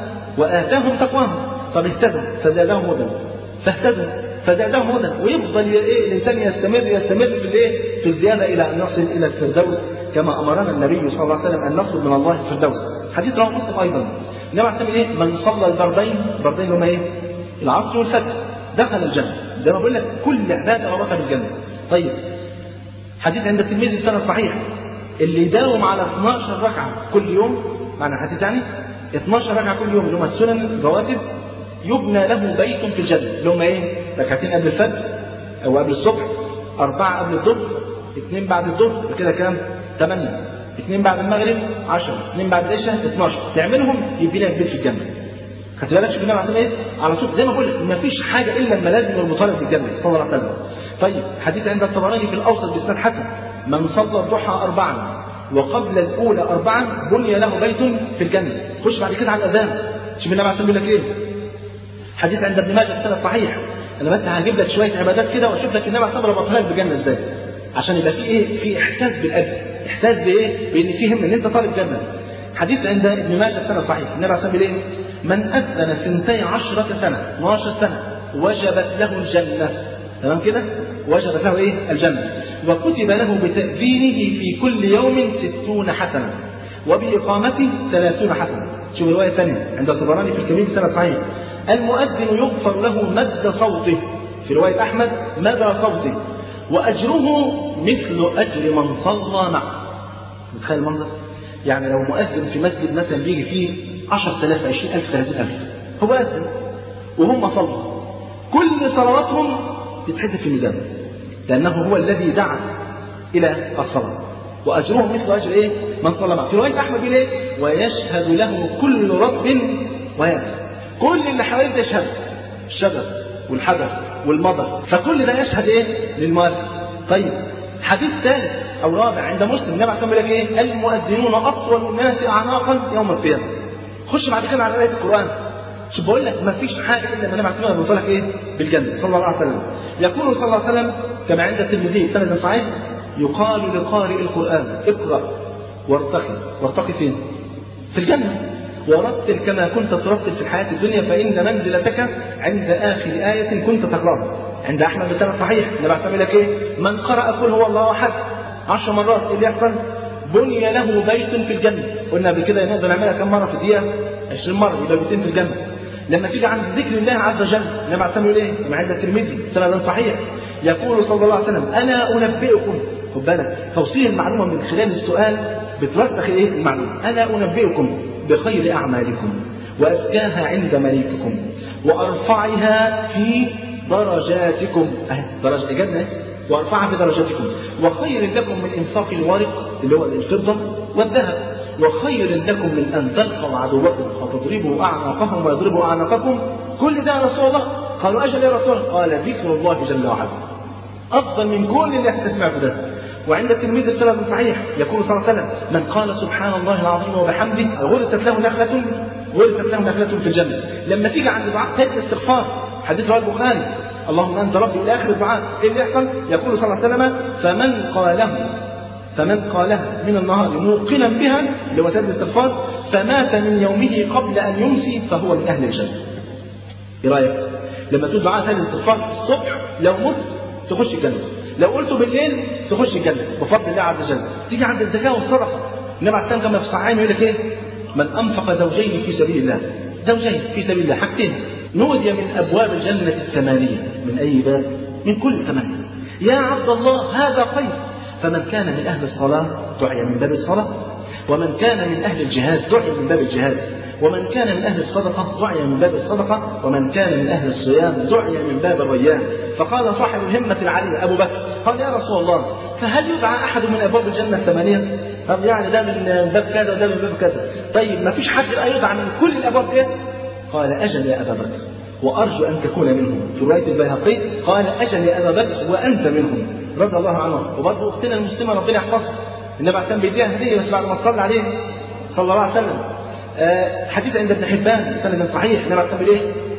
واتاهم تقواهم. طب اهتدوا فزادهم هدى، فاهتدوا فزادهم هدى، ويفضل ايه الانسان يستمر يستمر في الايه في الزياده الى ان يصل الى الفردوس كما امرنا النبي صلى الله عليه وسلم ان نطلب من الله الفردوس. حديث رواه مسلم ايضا. النبي عليه ايه من صلى الضربين، الضربين هما ايه؟ العصر والفجر، دخل الجنه. زي ما بقول لك كل عباده ربطها بالجنه. طيب حديث عند الترمذي سنة صحيح، اللي يداوم على اثناشر ركعه كل يوم، معنى الحديث يعني اثناشر ركعه كل يوم اللي هم السنن الرواتب، يبنى له بيت في الجنه، اللي هم ايه؟ ركعتين قبل الفجر او قبل الصبح، اربعه قبل الظهر، اثنين بعد الظهر، كده كام؟ ثمانيه، اثنين بعد المغرب عشرة، اثنين بعد العشاء اثناشر، تعملهم يبني لك بيت في الجنه. خدت بالك شوف النبي عليه الصلاه والسلام ايه؟ على طول زي ما بقول لك ما فيش حاجه الا الملازم والمطالب في الجنه صلى الله عليه وسلم. طيب حديث عند الطبراني في الاوسط باسناد حسن، من صلى الضحى اربعا وقبل الاولى اربعا بني له بيت في الجنه. خش بعد كده على الاذان، شوف النبي عليه الصلاه والسلام بيقول لك ايه؟ حديث عند ابن ماجه في سند صحيح. انا بس هجيب لك شويه عبادات كده واشوف لك النبي عليه الصلاه والسلام ربطها لك بالجنه ازاي، عشان يبقى في ايه؟ في احساس بالاجر، احساس بايه؟ بان فيهم ان انت طالب جنه. حديث عند ابن ماجه في سند صحيح، النبي عليه الصلاه والسلام بيقول ايه؟ من اذن ثنتي عشرة سنه اثناشر سنه وجبت له الجنه. تمام كده؟ وجبت له ايه؟ الجنه. وكتب له بتأذينه في كل يوم ستون حسنه وبإقامته ثلاثون حسنه. شوف الروايه الثانيه عند الطبراني في الكبير سنة صحيح، المؤذن يغفر له مد صوته، في روايه احمد مدى صوته، واجره مثل اجر من صلى معه. متخيل المنظر؟ يعني لو مؤذن في مسجد مثلا بيجي فيه عشرة آلاف عشرين ألف ثلاثين ألف، هو أذن وهم صلوا، كل صلواتهم تتحسب في ميزانه، لأنه هو الذي دعا إلى الصلاة، وأجره مثل أجر إيه؟ من صلى معه. في رواية أحمد بن إيه؟ ويشهد له كل رطب ويابس، كل اللي حواليه يشهد، الشجر والحجر والمطر، فكل ده يشهد إيه؟ للمؤذن. طيب حديث ثالث أو رابع عند مسلم، النبي عليه الصلاة والسلام يقول لك إيه؟ المؤذنون أطول الناس أعناقا يوم القيامة. خش بعد كده على آية القرآن. شوف بقول لك ما فيش حاجة إلا ما النبي عليه الصلاة والسلام بيوصلك إيه؟ بالجنة صلى الله عليه وسلم. يقول صلى الله عليه وسلم كما عند الترمذي سند صحيح، يقال لقارئ القرآن اقرأ وارتقي. وارتقي فين؟ في الجنة. ورتل كما كنت ترتل في الحياة الدنيا فإن منزلتك عند آخر آية كنت تقرأها. عند أحمد بسند صحيح النبي عليه الصلاة والسلام يقول لك إيه؟ من قرأ قل هو الله أحد عشر مرات اللي يحصل بني له بيت في الجنة. قلنا قبل كده نقدر نعملها كم مرة في الدقيقة؟ عشرين مرة يبقى بيتين في الجنة. لما تيجي عند ذكر الله عز وجل النبي عليه الصلاة والسلام يقول إيه؟ كما عند الترمذي سند صحيح، يقول صلى الله عليه وسلم أنا أنبئكم. خد بالك توصيل المعلومة من خلال السؤال بترسخ إيه المعلومة. أنا أنبئكم بخير أعمالكم وأزكاها عند مليككم وأرفعها في درجاتكم. أهي درجة إجابة وارفعها في درجاتكم، وخير لكم من انفاق الورق اللي هو الفضه والذهب، وخير لكم من ان تلقوا عدوكم فتضربوا اعناقهم ويضربوا اعناقكم. كل ده يا رسول الله؟ قالوا اجل يا رسول الله. قال ذكر الله جل وعلا افضل من كل اللي هتسمع في ده. وعند الترمذي السند صحيح يقول صلى الله عليه وسلم من قال سبحان الله العظيم وبحمده غرست له نخله غرست له نخله في الجنه. لما تيجي عند دعاء ثالث الاستغفار حديث رواه البخاري اللهم انت ربي الى اخر الدعاء، ايه اللي يحصل؟ يقول صلى الله عليه وسلم فمن قاله فمن قالها من النهار موقنا بها اللي هو سيد الاستغفار فمات من يومه قبل ان يمسي فهو من اهل الجنه. ايه رايك؟ لما تقول دعاء سيد الاستغفار الصبح لو مت تخش الجنه، لو قلته بالليل تخش الجنه بفضل الله عز وجل. تيجي عند الزكاه والصدقه النبي عليه الصلاه والسلام كما في الصحيحين يقول لك ايه؟ من انفق زوجين في سبيل الله، زوجين في سبيل الله حاجتين، نودي من أبواب الجنة الثمانية. من أي باب؟ من كل ثمانية. يا عبد الله هذا خير. فمن كان من أهل الصلاة دعي من باب الصلاة، ومن كان من أهل الجهاد دعي من باب الجهاد، ومن كان من أهل الصدقة دعي من باب الصدقة، ومن كان من أهل الصيام دعي من باب الريان. فقال صاحب الهمة العالية أبو بكر قال يا رسول الله فهل يدعى أحد من أبواب الجنة الثمانية؟ طب يعني ده من باب كذا وده من باب كذا، طيب ما فيش حد يدعى من كل الأبواب كده؟ قال أجل يا أبا بكر وأرجو أن تكون منهم. في رواية البيهقي قال أجل يا أبا بكر وأنت منهم رضي الله عنه. وبرضه أختنا المسلمة ربنا يحفظها النبي عليه الصلاة والسلام بيديها هدية بس بعد ما تصلي عليه صلى الله عليه وسلم. آه حديث عند ابن حبان سند صحيح النبي عليه الصلاة والسلام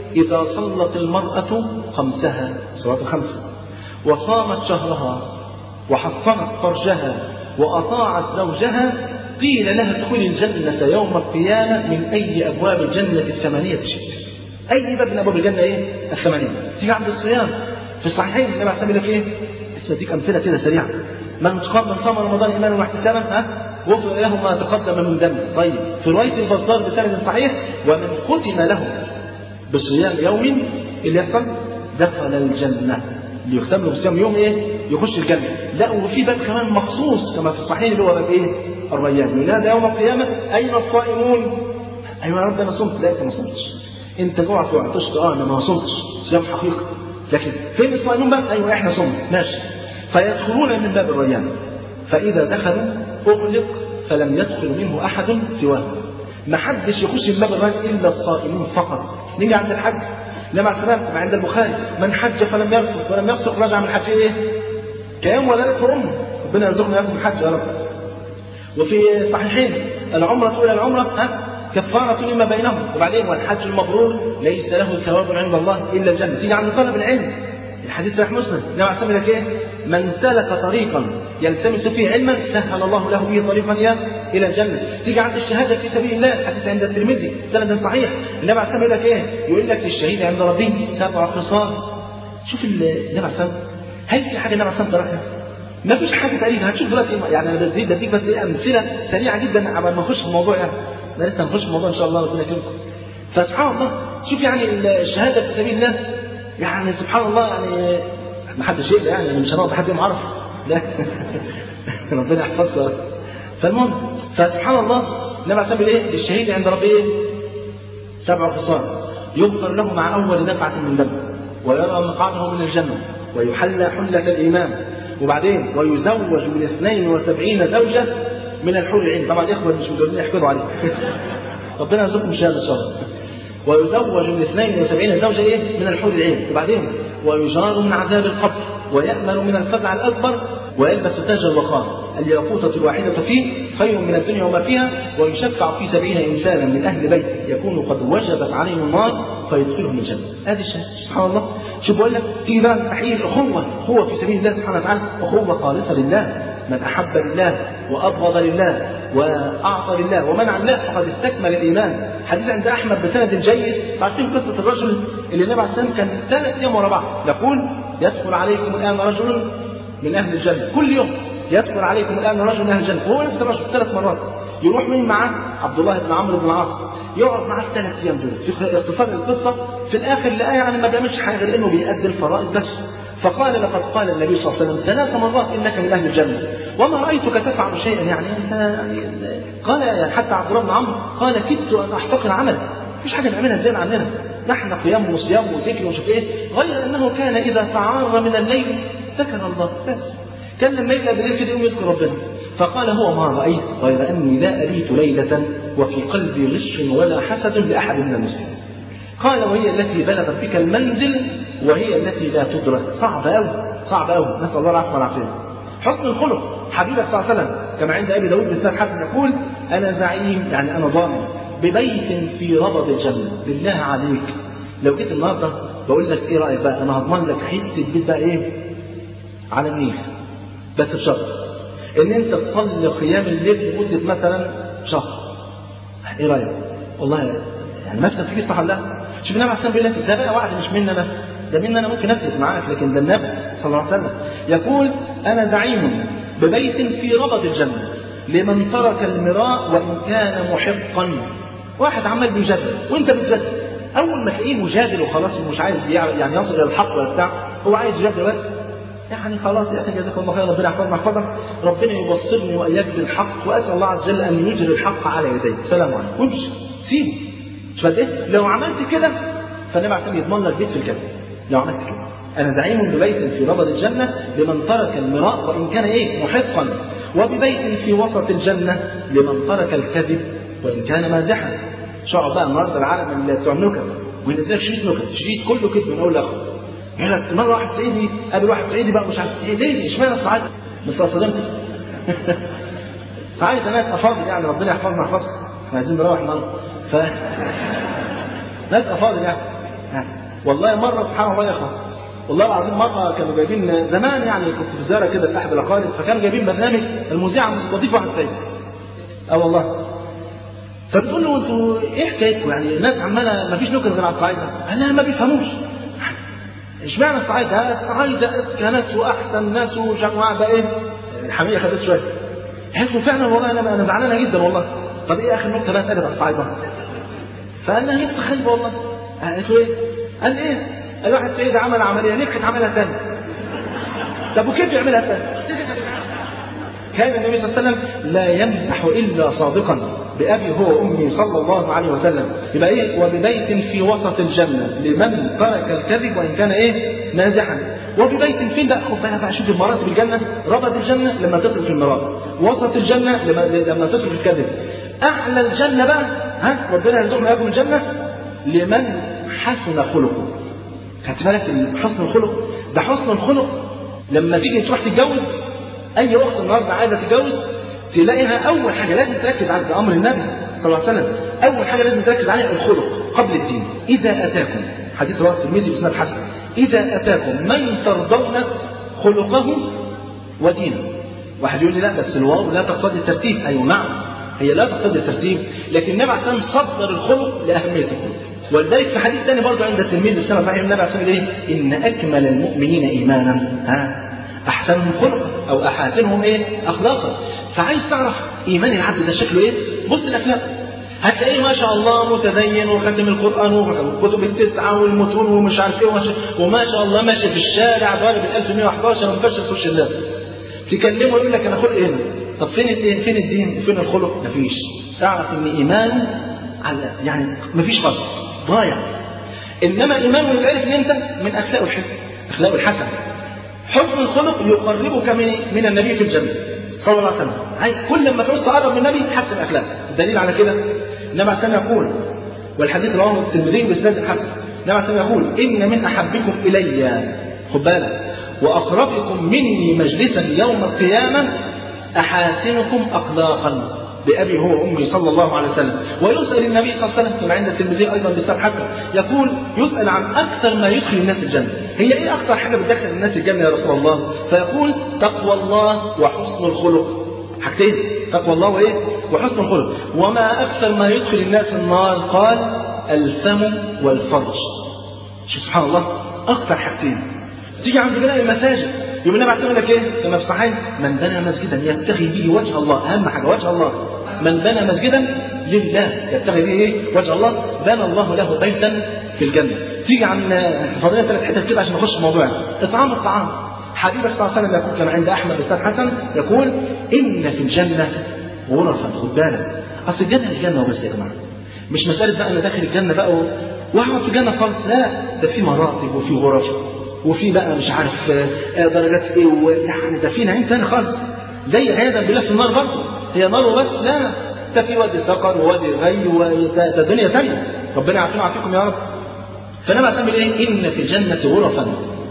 إذا صلت المرأة خمسها صلاة الخمسة وصامت شهرها وحصنت فرجها وأطاعت زوجها قيل لها ادخلي الجنة يوم القيامة من أي أبواب الجنة الثمانية شئت. أي باب من أبواب الجنة إيه؟ الثمانية. تيجي عند الصيام في الصحيحين النبي عليه الصلاة والسلام يقول لك إيه؟ اسمع ديك أمثلة كده سريعة. من قام من صام رمضان إيمانا واحتسابا ها غفر له ما تقدم من ذنبه. طيب في رواية البزار بسند صحيح ومن ختم له بصيام يوم اللي يحصل دخل الجنة. اللي يختم له بصيام يوم إيه؟ يخش الجنة. لا وفي باب كمان مخصوص كما في الصحيح اللي هو باب إيه؟ الريان. ينادى يوم القيامة أين الصائمون؟ أيوة يا رب أنا صمت. لا أنت ما صمتش. أنت جوعت وعطشت أه أنا ما صمتش صيام حقيقي. لكن فين الصائمون بقى؟ أيوة إحنا صمت ماشي. فيدخلون من باب الريان فإذا دخلوا أغلق فلم يدخل منه أحد سواه. ما حدش يخش من باب الريان إلا الصائمون فقط. نيجي عند الحج لما سلام عند البخاري من حج فلم يرفث ولم يفسق رجع من الحج إيه؟ كيوم ولدته أمه. ربنا يرزقنا ياكم الحج يا رب. وفي الصحيحين العمرة إلى العمرة ها كفارة لما بينهم. وبعدين والحج المبرور ليس له ثواب عند الله إلا الجنة. تيجي عند طلب العلم الحديث صحيح مسلم نعم اعتمد لك ايه؟ من سلك طريقا يلتمس فيه علما سهل الله له به طريقا الى الجنه. تيجي عند الشهاده في سبيل الله الحديث عند الترمذي سند صحيح النبي اعتمد لك ايه؟ يقول لك الشهيد عند ربه سبع خصال. شوف النبي عليه الصلاه والسلام هل في حاجه النبي عليه الصلاه والسلام ما فيش حاجه تقريبا. هتشوف دلوقتي يعني انا بديك بديك بس ايه امثله سريعه جدا قبل ما نخش في الموضوع. يعني احنا لسه هنخش في الموضوع ان شاء الله ربنا يكرمكم. فسبحان الله شوف يعني الشهاده في سبيل الله يعني سبحان الله يعني ما حدش يقلق يعني مش هنقعد حد معرف لا ربنا يحفظه. فالمهم فسبحان الله النبي عليه ايه الشهيد عند ربه ايه؟ سبع خصال يغفر له مع اول دفعه من دم ويرى مقعده من الجنه ويحلى حله الايمان وبعدين ويزوج من اثنين وسبعين زوجه من الحور العين. طبعا الاخوه مش متجوزين يحفظوا عليه ربنا يرزقكم شهاده ان شاء الله. ويزوج من اثنين وسبعين زوجة إيه؟ من الحور العين. وبعدين ويجار من عذاب القبر ويأمن من الفزع الأكبر ويلبس تاج الوقار الياقوتة الواحدة فيه خير من الدنيا وما فيها ويشفع في سبعين إنسانا من أهل بيته يكون قد وجبت عليهم النار فيدخلهم الجنة. هذه الشهادة سبحان الله. شو بقول لك تيجي بقى تحقيق الأخوة أخوة في سبيل الله سبحانه وتعالى أخوة خالصة لله. من أحب لله وأبغض لله وأعطى لله ومنع لله فقد استكمل الإيمان. حديث عند أحمد بسند جيد. عارفين قصة الرجل اللي النبي عليه السلام كان ثلاث أيام ورا بعض يقول يدخل عليكم الآن رجل من أهل الجنة. كل يوم يدخل عليكم الآن رجل من أهل الجنة. وهو نفس الرجل ثلاث مرات يروح مين معاه؟ عبد الله بن عمرو بن العاص يقعد معاه الثلاث أيام دول. في اختصار القصة في الآخر لقاه يعني ما بيعملش حاجة غير إنه بيأدي الفرائض بس. فقال لقد قال النبي صلى الله عليه وسلم ثلاث مرات إنك من أهل الجنة وما رأيتك تفعل شيئا يعني أنت يعني قال يعني حتى عبد الله بن عمرو قال كدت أن أحتقر عمل مفيش حاجة نعملها زين عننا نحن قيام وصيام وذكر وشوف إيه غير أنه كان إذا تعار من الليل ذكر الله بس كان لما يلقى بالليل كده يوم يذكر ربنا. فقال هو ما رأيت غير أني لا أبيت ليلة وفي قلبي غش ولا حسد لأحد من المسلمين. قال وهي التي بلغت بك المنزل وهي التي لا تدرك. صعب أوي صعب أوي نسأل الله العفو والعافية. حسن الخلق حبيبك صلى الله عليه وسلم كما عند أبي داود بسند حسن يقول أنا زعيم يعني أنا ضامن ببيت في ربض الجنة. بالله عليك لو جيت النهارده بقول لك إيه رأيك بقى أنا هضمن لك حتة بيت بقى إيه على النيل بس بشرط إن أنت تصلي قيام الليل لمدة مثلا شهر. إيه رأيك؟ والله يعني ما تفكر صح ولا لا؟ شوف النبي عليه الصلاة والسلام بيقول لك ده بقى وعد مش مني انا ده مني انا ممكن افلت معاك لكن ده النبي صلى الله عليه وسلم يقول انا زعيم ببيت في ربض الجنه لمن ترك المراء وان كان محقا. واحد عمال بيجادل وانت بتجادل اول ما تلاقيه مجادل وخلاص ومش عايز يعني يصل الى الحق ولا بتاع هو عايز يجادل بس يعني خلاص يا اخي جزاك الله خير ربنا يحفظنا يحفظك ربنا يبصرني واياك بالحق واسال الله عز وجل ان يجري الحق على يديك. سلام عليكم وامشي سيبه. مش ايه لو عملت كده فالنبي عليه الصلاه والسلام يضمن لك بيت في الجنه. لو عملت كده انا زعيم ببيت في ربض الجنه لمن ترك المراء وان كان ايه محقا وببيت في وسط الجنه لمن ترك الكذب وان كان مازحا. شعب بقى النهارده العالم اللي بتوع النكت وينزل لك شريط نكت شريط كله كذب من اول لاخر. يقول لك مره واحد صعيدي قابل واحد صعيدي بقى مش عارف ايه ليه اشمعنى الصعايده مستفردين صعايده ناس افاضل يعني ربنا يحفظنا يحفظكم احنا عايزين نروح النهارده ف ناس افاضل يعني والله مرة سبحان الله يا أخوان، والله العظيم مرة كانوا جايبين زمان يعني كنت في زيارة كده لأحد الأقارب، فكانوا جايبين برنامج المذيعة مستضيف واحد سيد. اه والله. فبتقول له انتوا ايه حكايتكم؟ يعني الناس عمالة ما فيش نكت غير على الصعايدة. أنا ما بيفهموش. اشمعنى الصعايدة؟ الصعايدة أذكى ناس وأحسن ناس وجماعة بقى ايه؟ الحمية خدت شوية. حسوا فعلا والله أنا أنا زعلانة جدا والله. طب ايه آخر نكتة بقى اتقالت على الصعايدة؟ فقال لها نكتة خايبة والله. قالت له ايه؟ قال ايه؟ الواحد سيد عمل عملية نجحت عملها ثاني. طب وكيف يعملها ثاني؟ كان النبي صلى الله عليه وسلم لا يمزح إلا صادقا بأبي هو وأمي صلى الله عليه وسلم. يبقى إيه؟ وببيت في وسط الجنة لمن ترك الكذب وإن كان إيه؟ مازحا. وببيت فين بقى؟ خد بالك بقى شوف المراتب الجنة. ربط الجنة لما تترك المرار، وسط الجنة لما لما تترك الكذب، أعلى الجنة بقى ها ربنا يرزقنا إياكم الجنة لمن حسن خلقه. خدت بالك حسن الخلق ده؟ حسن الخلق لما تيجي تروح تتجوز، أي أخت النهارده عايزة تتجوز تلاقيها أول حاجة لازم تركز على أمر النبي صلى الله عليه وسلم. أول حاجة لازم تركز عليها الخلق قبل الدين. إذا أتاكم، حديث رواه الترمذي بإسناد حسن، إذا أتاكم من ترضون خلقه ودينه. واحد يقول لي لا بس الواو لا تقتضي الترتيب. أيوة نعم هي لا تقتضي الترتيب، لكن النبي عليه الصلاة والسلام صدر الخلق لأهميته. ولذلك في حديث ثاني برضه عند الترمذي بسنة صحيح النبي عليه الصلاة والسلام إيه؟ إن أكمل المؤمنين إيمانا ها أحسنهم خلقا أو أحاسنهم إيه؟ أخلاقا. فعايز تعرف إيمان العبد ده شكله إيه؟ بص الأخلاق، هتلاقيه ما شاء الله متدين وختم القرآن والكتب التسعة والمتون ومش عارف إيه وما شاء الله ماشي في الشارع ضارب ال ألف ومئة وأحد عشر ومكشف في وش الناس. تكلمه يقول لك أنا خلق هنا. طب فين الدين؟ فين الدين؟ وفين الخلق؟ مفيش. تعرف إن إيمانه على يعني مفيش خالص ضايع. إنما إيمانه يعرف إن أنت من أخلاقه الحسن، أخلاقه الحسن. حسن الخلق يقربك من من النبي في الجنة صلى الله عليه وسلم. كل ما تعوز تقرب من النبي حسن الأخلاق. الدليل على كده النبي عليه الصلاة والسلام يقول، والحديث رواه الترمذي بإسناد حسن، النبي عليه الصلاة والسلام يقول إن من أحبكم إلي، خد بالك، وأقربكم مني مجلسا يوم القيامة أحاسنكم أخلاقا بأبي هو وأمي صلى الله عليه وسلم. ويسأل النبي صلى الله عليه وسلم كما عند الترمذي أيضا بإسناد حسن، يقول يسأل عن أكثر ما يدخل الناس الجنة. هي إيه أكثر حاجة بتدخل الناس الجنة يا رسول الله؟ فيقول تقوى الله وحسن الخلق. حاجتين، تقوى الله وإيه؟ وحسن الخلق. وما أكثر ما يدخل الناس النار؟ قال الفم والفرج. شوف سبحان الله، أكثر حاجتين. تيجي عند بناء المساجد يوم النبي عليه لك ايه؟ كما في الصحيح من بنى مسجدا يبتغي به وجه الله، اهم حاجه وجه الله. من بنى مسجدا لله يبتغي به ايه؟ وجه الله، بنى الله له بيتا في الجنه. تيجي عن فضيله ثلاث حتت كده عشان نخش في موضوعنا. اطعام الطعام. حبيبك صلى الله عليه وسلم يقول كما عند احمد بن حسن يقول ان في الجنه غرفا. خد بالك اصل الجنه الجنه وبس يا جماعه، مش مساله بقى انا داخل الجنه بقى واقعد في الجنه خالص، لا ده في مراتب وفي غرف وفي بقى مش عارف درجات ايه، ويعني ده في نعيم ثاني خالص. زي عياذا بالله في النار برضه، هي نار وبس؟ لا، ده في وادي سقر ووادي غي وده دنيا ثانيه. ربنا يعافينا ويعافيكم يا رب. فانا بسمي ايه؟ ان في الجنه غرفا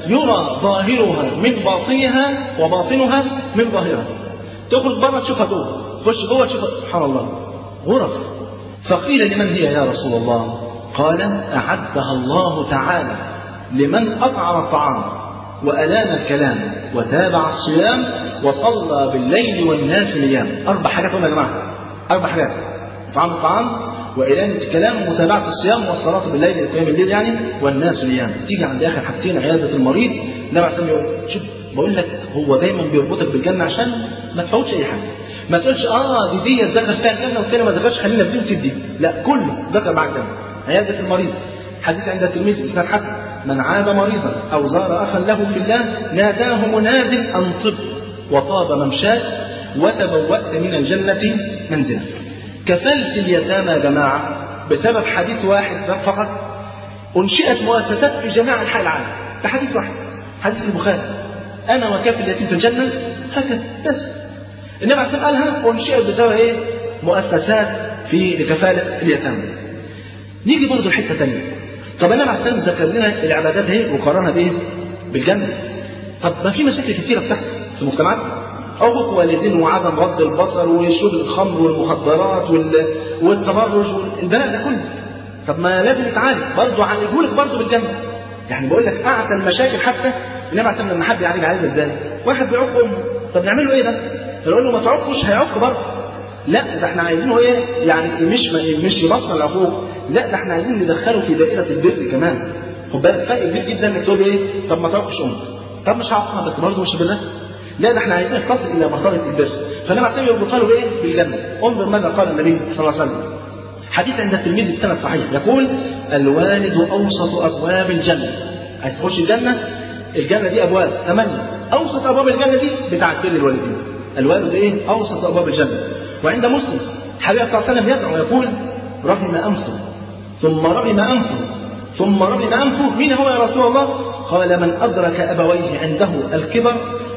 يرى ظاهرها من باطنها وباطنها من ظاهرها. تخرج بره تشوفها جوه، تخش جوه تشوفها. سبحان الله، غرف. فقيل لمن هي يا رسول الله؟ قال اعدها الله تعالى لمن أطعم الطعام وألان الكلام وتابع الصيام وصلى بالليل والناس نيام. أربع حاجات هم يا جماعة، أربع حاجات: إطعام الطعام وإلان الكلام ومتابعة الصيام والصلاة بالليل قيام الليل يعني والناس نيام. تيجي عند آخر حاجتين عيادة المريض. النبي عليه الصلاة والسلام شوف بقول لك هو دايما بيربطك بالجنة عشان ما تفوتش أي حاجة. ما تقولش آه دي دي ذكر فيها الجنة والثاني ما ذكرش خلينا في دي نسيب دي، لا كله ذكر مع الجنة. عيادة المريض حديث عند الترمذي بإسناد حسن: من عاد مريضا أو زار أخا له في الله ناداه مناد أن طب وطاب ممشاك وتبوأت من الجنة منزلا. كفلت اليتامى يا جماعة بسبب حديث واحد فقط أنشئت مؤسسات في جميع أنحاء العالم بحديث واحد، حديث البخاري: أنا وكافل اليتيم في الجنة هكذا بس. النبي عليه الصلاة والسلام قالها وأنشئت بسبب إيه؟ مؤسسات في لكفالة اليتامى. نيجي برضه الحتة ثانية. طب النبي عليه الصلاة والسلام ذكر لنا العبادات اهي وقارنها بايه؟ بالجنة. طب ما في مشاكل كثيرة بتحصل في المجتمعات، عقوق والدين وعدم غض البصر وشرب الخمر والمخدرات والتبرج والبلاء ده كله. طب ما لازم يتعالج برضه، عالجهولك برضه بالجنه. يعني بقول لك اعتى المشاكل حتى النبي عليه لما حد يعالج عالج ازاي؟ واحد بيعق امه، طب نعمل له ايه ده؟ نقول له ما تعقش، هيعق برضه. لا ده احنا عايزينه ايه؟ يعني مش مش يبطل العقوق، لا ده احنا عايزين ندخله في دائره البر كمان. خد بالك فرق كبير جدا انك تقول ايه؟ طب ما تعقش امه، طب مش هعقها بس برضه مش بالله. لا ده احنا عايزين نتصل الى مرتبه البر، فالنبي عليه يربطها له ايه؟ بالجنه. انظر ماذا قال النبي صلى الله عليه وسلم، حديث عند الترمذي بسند صحيح، يقول الوالد اوسط ابواب الجنه. عايز تخش الجنه؟ الجنه دي ابواب ثمانيه، اوسط ابواب الجنه دي بتاعت بر الوالدين. الوالد ايه؟ اوسط ابواب الجنه. وعند مسلم حبيب صلى الله عليه وسلم يدعو ويقول رغم انفه ثم رغم انفه ثم رغم انفه. مين هو يا رسول الله؟ قال من ادرك ابويه عنده الكبر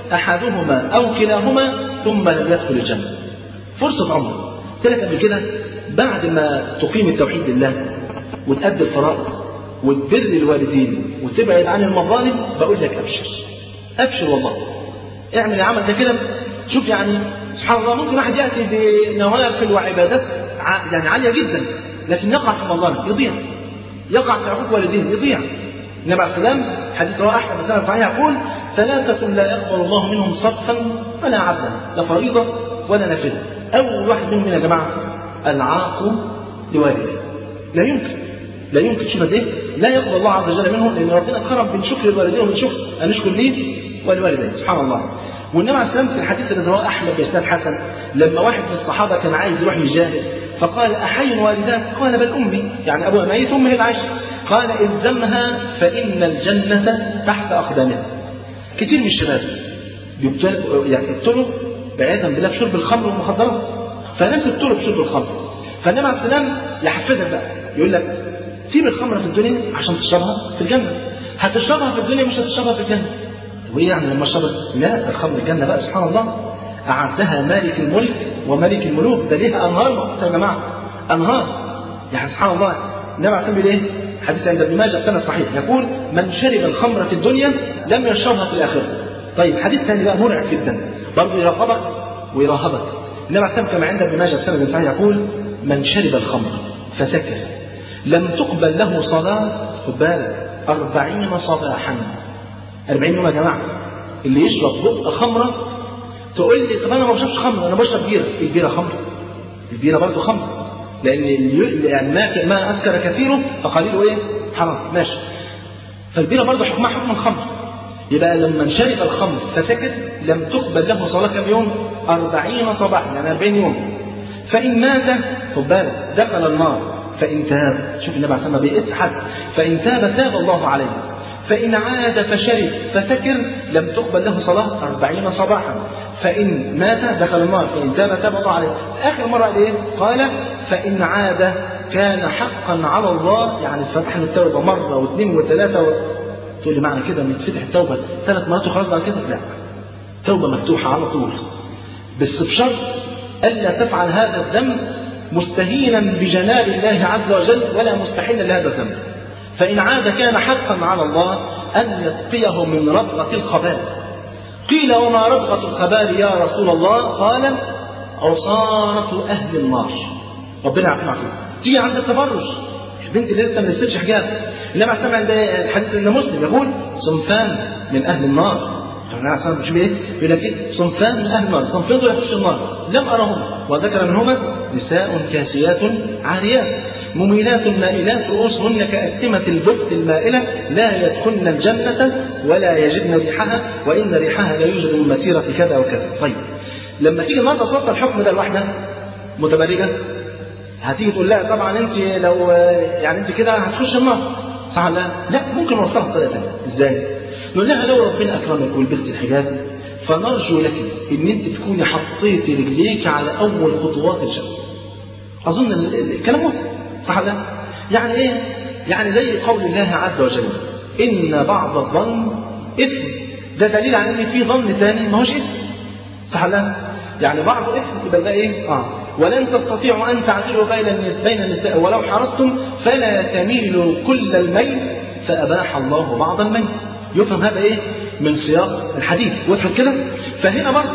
احدهما او كلاهما ثم لم يدخل الجنه. فرصه عمر. قلت لك قبل كده بعد ما تقيم التوحيد لله وتأدي الفرائض وتبر الوالدين وتبعد عن المظالم، بقول لك ابشر ابشر والله. اعمل العمل ده كده. شوف يعني سبحان الله، ممكن واحد ياتي بنوافل وعبادات يعني عاليه جدا، لكن يقع في مظالم يضيع، يقع في عقوق والدين يضيع. النبي عليه السلام حديث رواه احمد بن صحيح يقول ثلاثه لا يقبل الله منهم صرفا ولا عدلا، لا فريضه ولا نافله. اول واحد منهم يا جماعه العاق لوالديه. لا يمكن لا يمكن تشوف ايه؟ لا يقبل الله عز وجل منهم، لان ربنا كرم بين شكر الوالدين وبين شكر ان نشكر ليه والوالدين. سبحان الله. والنبي عليه السلام في الحديث الذي رواه احمد باسناد حسن، لما واحد من الصحابه كان عايز يروح يجاهد فقال احي والداك؟ قال بل امي، يعني ابوها ميت امه العايشه. قال الزمها فان الجنه تحت اقدامها. كتير من الشباب يبتلوا يعني يبتلوا بعياذا بالله بشرب الخمر والمخدرات، فناس يبتلوا بشرب الخمر. فالنبي عليه السلام يحفزك بقى، يقول لك سيب الخمر في الدنيا عشان تشربها في الجنه. هتشربها في الدنيا مش هتشربها في الجنه. وايه يعني لما شرب؟ لا الخمر الجنه بقى سبحان الله اعدها مالك الملك وملك الملوك، ده ليها انهار مخصوصه يا جماعه، انهار. يعني سبحان الله النبي عليه السلام بيقول ايه؟ حديث عند ابن ماجه بسند صحيح يقول من شرب الخمر في الدنيا لم يشربها في الاخره. طيب حديث ثاني بقى مرعب جدا برضه يرغبك ويرهبك. النبي عليه السلام كما عند ابن ماجه بسند صحيح يقول من شرب الخمر فسكر لم تقبل له صلاه، خد بالك، أربعين صباحا. أربعين يوم يا جماعة. اللي يشرب بق خمرة تقول لي طب أنا ما بشربش خمرة، أنا بشرب بيرة. البيرة خمرة، البيرة برضه خمرة، لأن يعني ما ما أسكر كثيره فقليله إيه؟ حرام. ماشي. فالبيرة برضه حكمها حكم الخمر. يبقى لما شرب الخمر فسكت لم تقبل له صلاة كم يوم؟ أربعين صباحا، يعني أربعين يوم. فإن مات خد بالك دخل النار. فإن تاب، شوف النبي عليه الصلاة والسلام بيقيس حد، فإن تاب تاب الله عليه. فإن عاد فشرب فسكر لم تقبل له صلاة أربعين صباحا. فإن مات دخل النار، فإن تاب تاب الله عليه. آخر مرة قال إيه؟ قال فإن عاد كان حقا على الله، يعني استفتح التوبة مرة واثنين وثلاثة و... تقول لي معنى كده ان تفتح التوبة ثلاث مرات وخلاص بعد كده؟ لا، توبة مفتوحة على طول، بس بشرط ألا تفعل هذا الذنب مستهينا بجلال الله عز وجل ولا مستحيلا لهذا الذنب. فإن عاد كان حقا على الله أن يسقيه من ربغة الخبال. قيل وما ربغة الخبال يا رسول الله؟ قال عصارة أهل النار. ربنا يعافينا فيه. تيجي عند التبرج، البنت اللي لسه ما لبستش حجاب، انما سمع عند الحديث ان مسلم يقول صنفان من اهل النار. فانا اصلا مش ايه؟ يقول لك ايه؟ صنفان من اهل النار، صنفين دول يخشوا النار لم ارهم، وذكر منهما نساء كاسيات عاريات مميلات مائلات رؤوسهن كأسمة البخت المائلة لا يدخلن الجنة ولا يجدن ريحها وإن ريحها لا يوجد من مسيرة كذا وكذا. طيب لما تيجي النهارده تصدق الحكم ده لوحدها متبرجة، هتيجي تقول لها طبعا انت لو يعني انت كده هتخش النار، صح ولا لا؟ لا، ممكن نوصلها بطريقه ثانيه. ازاي؟ نقول لها لو ربنا اكرمك ولبست الحجاب فنرجو لك ان انت تكوني حطيتي رجليك على اول خطوات الجنه. اظن الكلام وصل، صح ولا لا؟ يعني ايه؟ يعني زي قول الله عز وجل ان بعض الظن اثم. ده دليل على ان في ظن ثاني ما هوش اثم، صح ولا لا؟ يعني بعض اثم يبقى ده ايه؟ اه ولن تستطيعوا أن تعدلوا بين النساء ولو حرصتم فلا تميلوا كل الميل فأباح الله بعض الميل. يفهم هذا إيه؟ من سياق الحديث. وضحت كده؟ فهنا برضه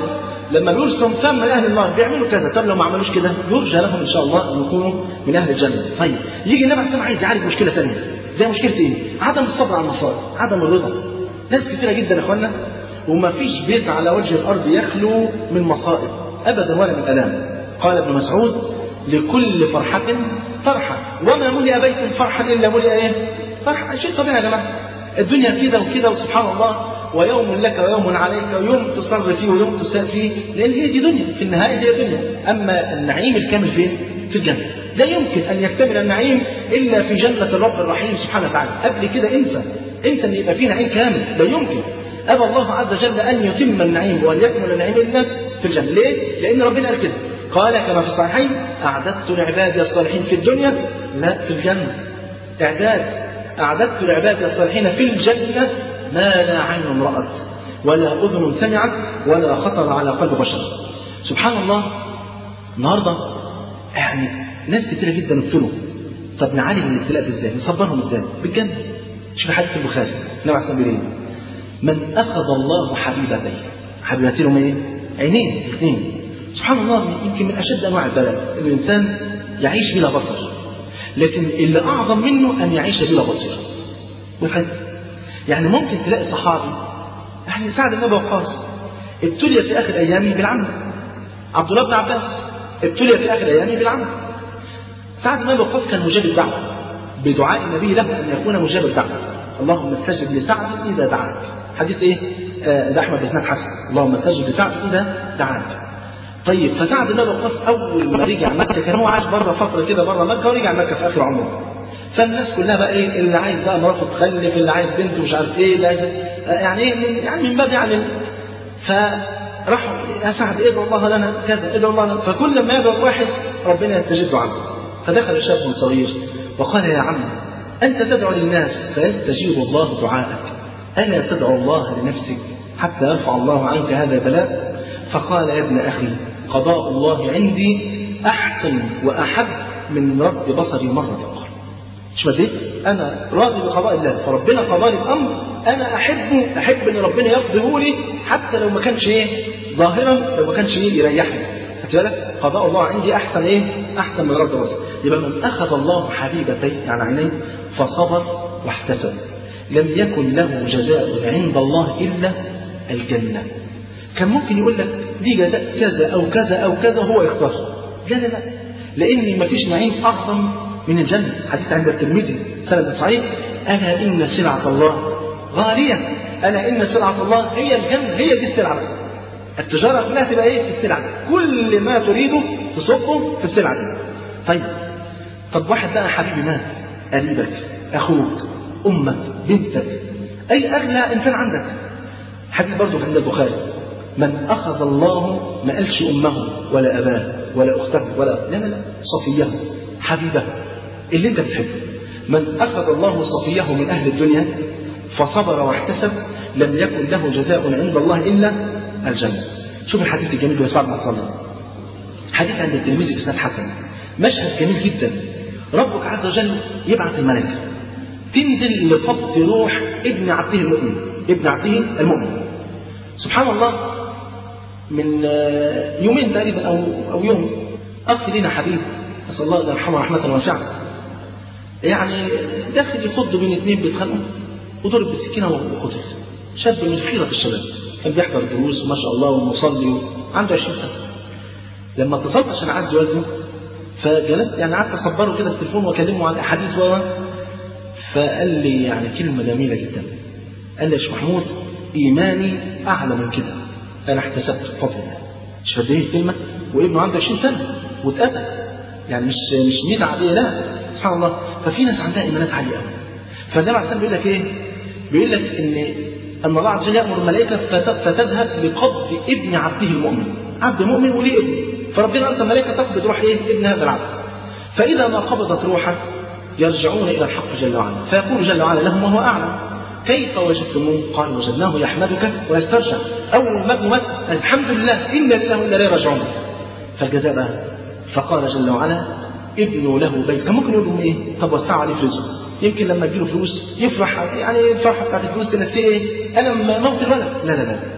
لما بيقول صنفان من اهل النار بيعملوا كذا، طب لو ما عملوش كده يرجى لهم ان شاء الله ان يكونوا من اهل الجنه. طيب يجي النبي عليه الصلاه والسلام عايز يعالج مشكله ثانيه، زي مشكله ايه؟ عدم الصبر على المصائب، عدم الرضا. ناس كثيره جدا يا اخوانا وما فيش بيت على وجه الارض يخلو من مصائب ابدا ولا من الام. قال ابن مسعود: لكل فرحه فرحه، وما ملئ بيت فرحا الا ملئ ايه؟ فرحه. شيء طبيعي يا جماعه، الدنيا كده وكده وسبحان الله، ويوم لك ويوم عليك، ويوم تصر فيه ويوم تساء فيه، لان هي دي دنيا، في النهايه هي دنيا. اما النعيم الكامل فين؟ في الجنه. لا يمكن ان يكتمل النعيم الا في جنه الرب الرحيم سبحانه وتعالى. قبل كده انسى انسى ان يبقى فيه نعيم كامل، لا يمكن. ابى الله عز وجل ان يتم النعيم وان يكمل النعيم الا في الجنه. ليه؟ لان ربنا قال كده، قال كما في الصحيحين: اعددت لعبادي الصالحين في الدنيا لا في الجنه. اعداد اعددت لعبادي الصالحين في الجنه ما لا عين رأت ولا أذن سمعت ولا خطر على قلب بشر. سبحان الله. النهارده يعني ناس كتيرة جدا ابتلوا، طب نعالج الابتلاء ده ازاي؟ نصبرهم ازاي؟ بالجنة. شوف حديث البخاري النبي عليه الصلاة من أخذ الله حبيبتيه، حبيبتين هم ايه؟ عينين اثنين. سبحان الله، يمكن من أشد أنواع البلاء إن الإنسان يعيش بلا بصر، لكن اللي أعظم منه أن يعيش بلا بصير. وفات يعني ممكن تلاقي صحابي يعني سعد بن ابي وقاص ابتلي في اخر ايامه بالعمى. عبد الله بن عباس ابتلي في اخر ايامه بالعمى. سعد بن ابي وقاص كان مجاب الدعوه بدعاء النبي له ان يكون مجاب الدعوه. اللهم استجب لسعد اذا دعاك. حديث ايه؟ آه ده احمد بن حسن. اللهم استجب لسعد اذا دعاك. طيب فسعد بن ابي وقاص اول ما رجع مكه كان هو عاش بره فتره كده بره مكه ورجع مكه في اخر عمره. فالناس كلها بقى ايه؟ اللي عايز بقى مراته تخلف، اللي عايز بنته مش عارف ايه، اللي عايز يعني ايه يعني من باب يعني. فراحوا يا سعد ادعو الله لنا كذا، ادعو الله لنا. فكل ما يدعو واحد ربنا يستجيب عنه. فدخل شاب صغير وقال: يا عم انت تدعو للناس فيستجيب الله دعاءك، الا تدعو الله لنفسك حتى يرفع الله عنك هذا البلاء؟ فقال: يا ابن اخي قضاء الله عندي احسن واحب من رد بصري مره اخرى. مش مدري انا راضي بقضاء الله، فربنا قضى لي الامر، انا احبه، احب ان ربنا يقضيه لي حتى لو ما كانش ايه ظاهرا، لو ما كانش ايه يريحني. خدت بالك؟ قضاء الله عندي احسن ايه؟ احسن من رد بصر. يبقى من اخذ الله حبيبتيه يعني عينيه فصبر واحتسب لم يكن له جزاء عند الله الا الجنه. كان ممكن يقول لك دي جزاء كذا او كذا او كذا هو يختار. لا لا لا، لان ما فيش نعيم اعظم من الجنة. حديث عند الترمذي سند صحيح: ألا إن سلعة الله غالية، ألا إن سلعة الله هي الجنة، هي دي السلعة. التجارة كلها تبقى إيه؟ في السلعة، كل ما تريده تصبه في السلعة دي. طيب طب واحد بقى حبيبي مات، قريبك، أخوك، أمك، بنتك، أي أغلى إنسان عندك. حديث برضه في عند البخاري: من أخذ الله ما قالش أمه ولا أباه ولا أخته ولا لا لا لا صفيه حبيبه اللي انت بتحبه. من أخذ الله صفيه من أهل الدنيا فصبر واحتسب لم يكن له جزاء عند الله إلا الجنة. شوف الحديث الجميل بس بعد ما تصلي. حديث عند الترمذي بإسناد حسن، مشهد جميل جدا. ربك عز وجل يبعث الملائكة تنزل لقبض روح ابن عبده المؤمن، ابن عبده المؤمن. سبحان الله، من يومين تقريبا أو أو يوم أخ لنا حبيب أسأل الله أن يرحمه رحمة واسعة، يعني داخل يصد بين اثنين بيتخانقوا وضرب بالسكينة وقتل. شاب من خيرة الشباب كان بيحضر الدروس وما شاء الله ومصلي عنده عشرين سنة. لما اتصلت عشان أعز والده فجلست يعني قعدت أصبره كده بالتليفون وأكلمه عن الأحاديث ورا، فقال لي يعني كلمة جميلة جدا. قال لي يا شيخ محمود إيماني أعلى من كده، أنا احتسبت بفضل الله. مش قد إيه الكلمة؟ وابنه عنده عشرين سنة واتقتل، يعني مش مش ميتة عادية، لا سبحان الله. ففي ناس عندها إيمانات عالية قوي. فالنبي عليه الصلاة والسلام بيقول لك إيه؟ بيقول لك إن أن الله عز وجل يأمر الملائكة فتذهب لقبض ابن عبده المؤمن، عبد مؤمن وليه ابن، فربنا أرسل ملائكة تقبض روح إيه؟ ابن هذا العبد. فإذا ما قبضت روحه يرجعون إلى الحق جل وعلا، فيقول جل وعلا لهم وهو أعلم: كيف وجدتموه؟ قال: وجدناه يحمدك ويسترجع. أول ما ابنه مات الحمد لله إنا لله وإنا إليه راجعون. فالجزاء بقى، فقال جل وعلا: ابنوا له بيت. كان ممكن يقول لهم ايه؟ طب وسعوا عليه في رزقه، يمكن لما تجيله فلوس يفرح، يعني الفرحه بتاعت الفلوس تنسيه ايه؟ انا موت الولد. لا لا لا،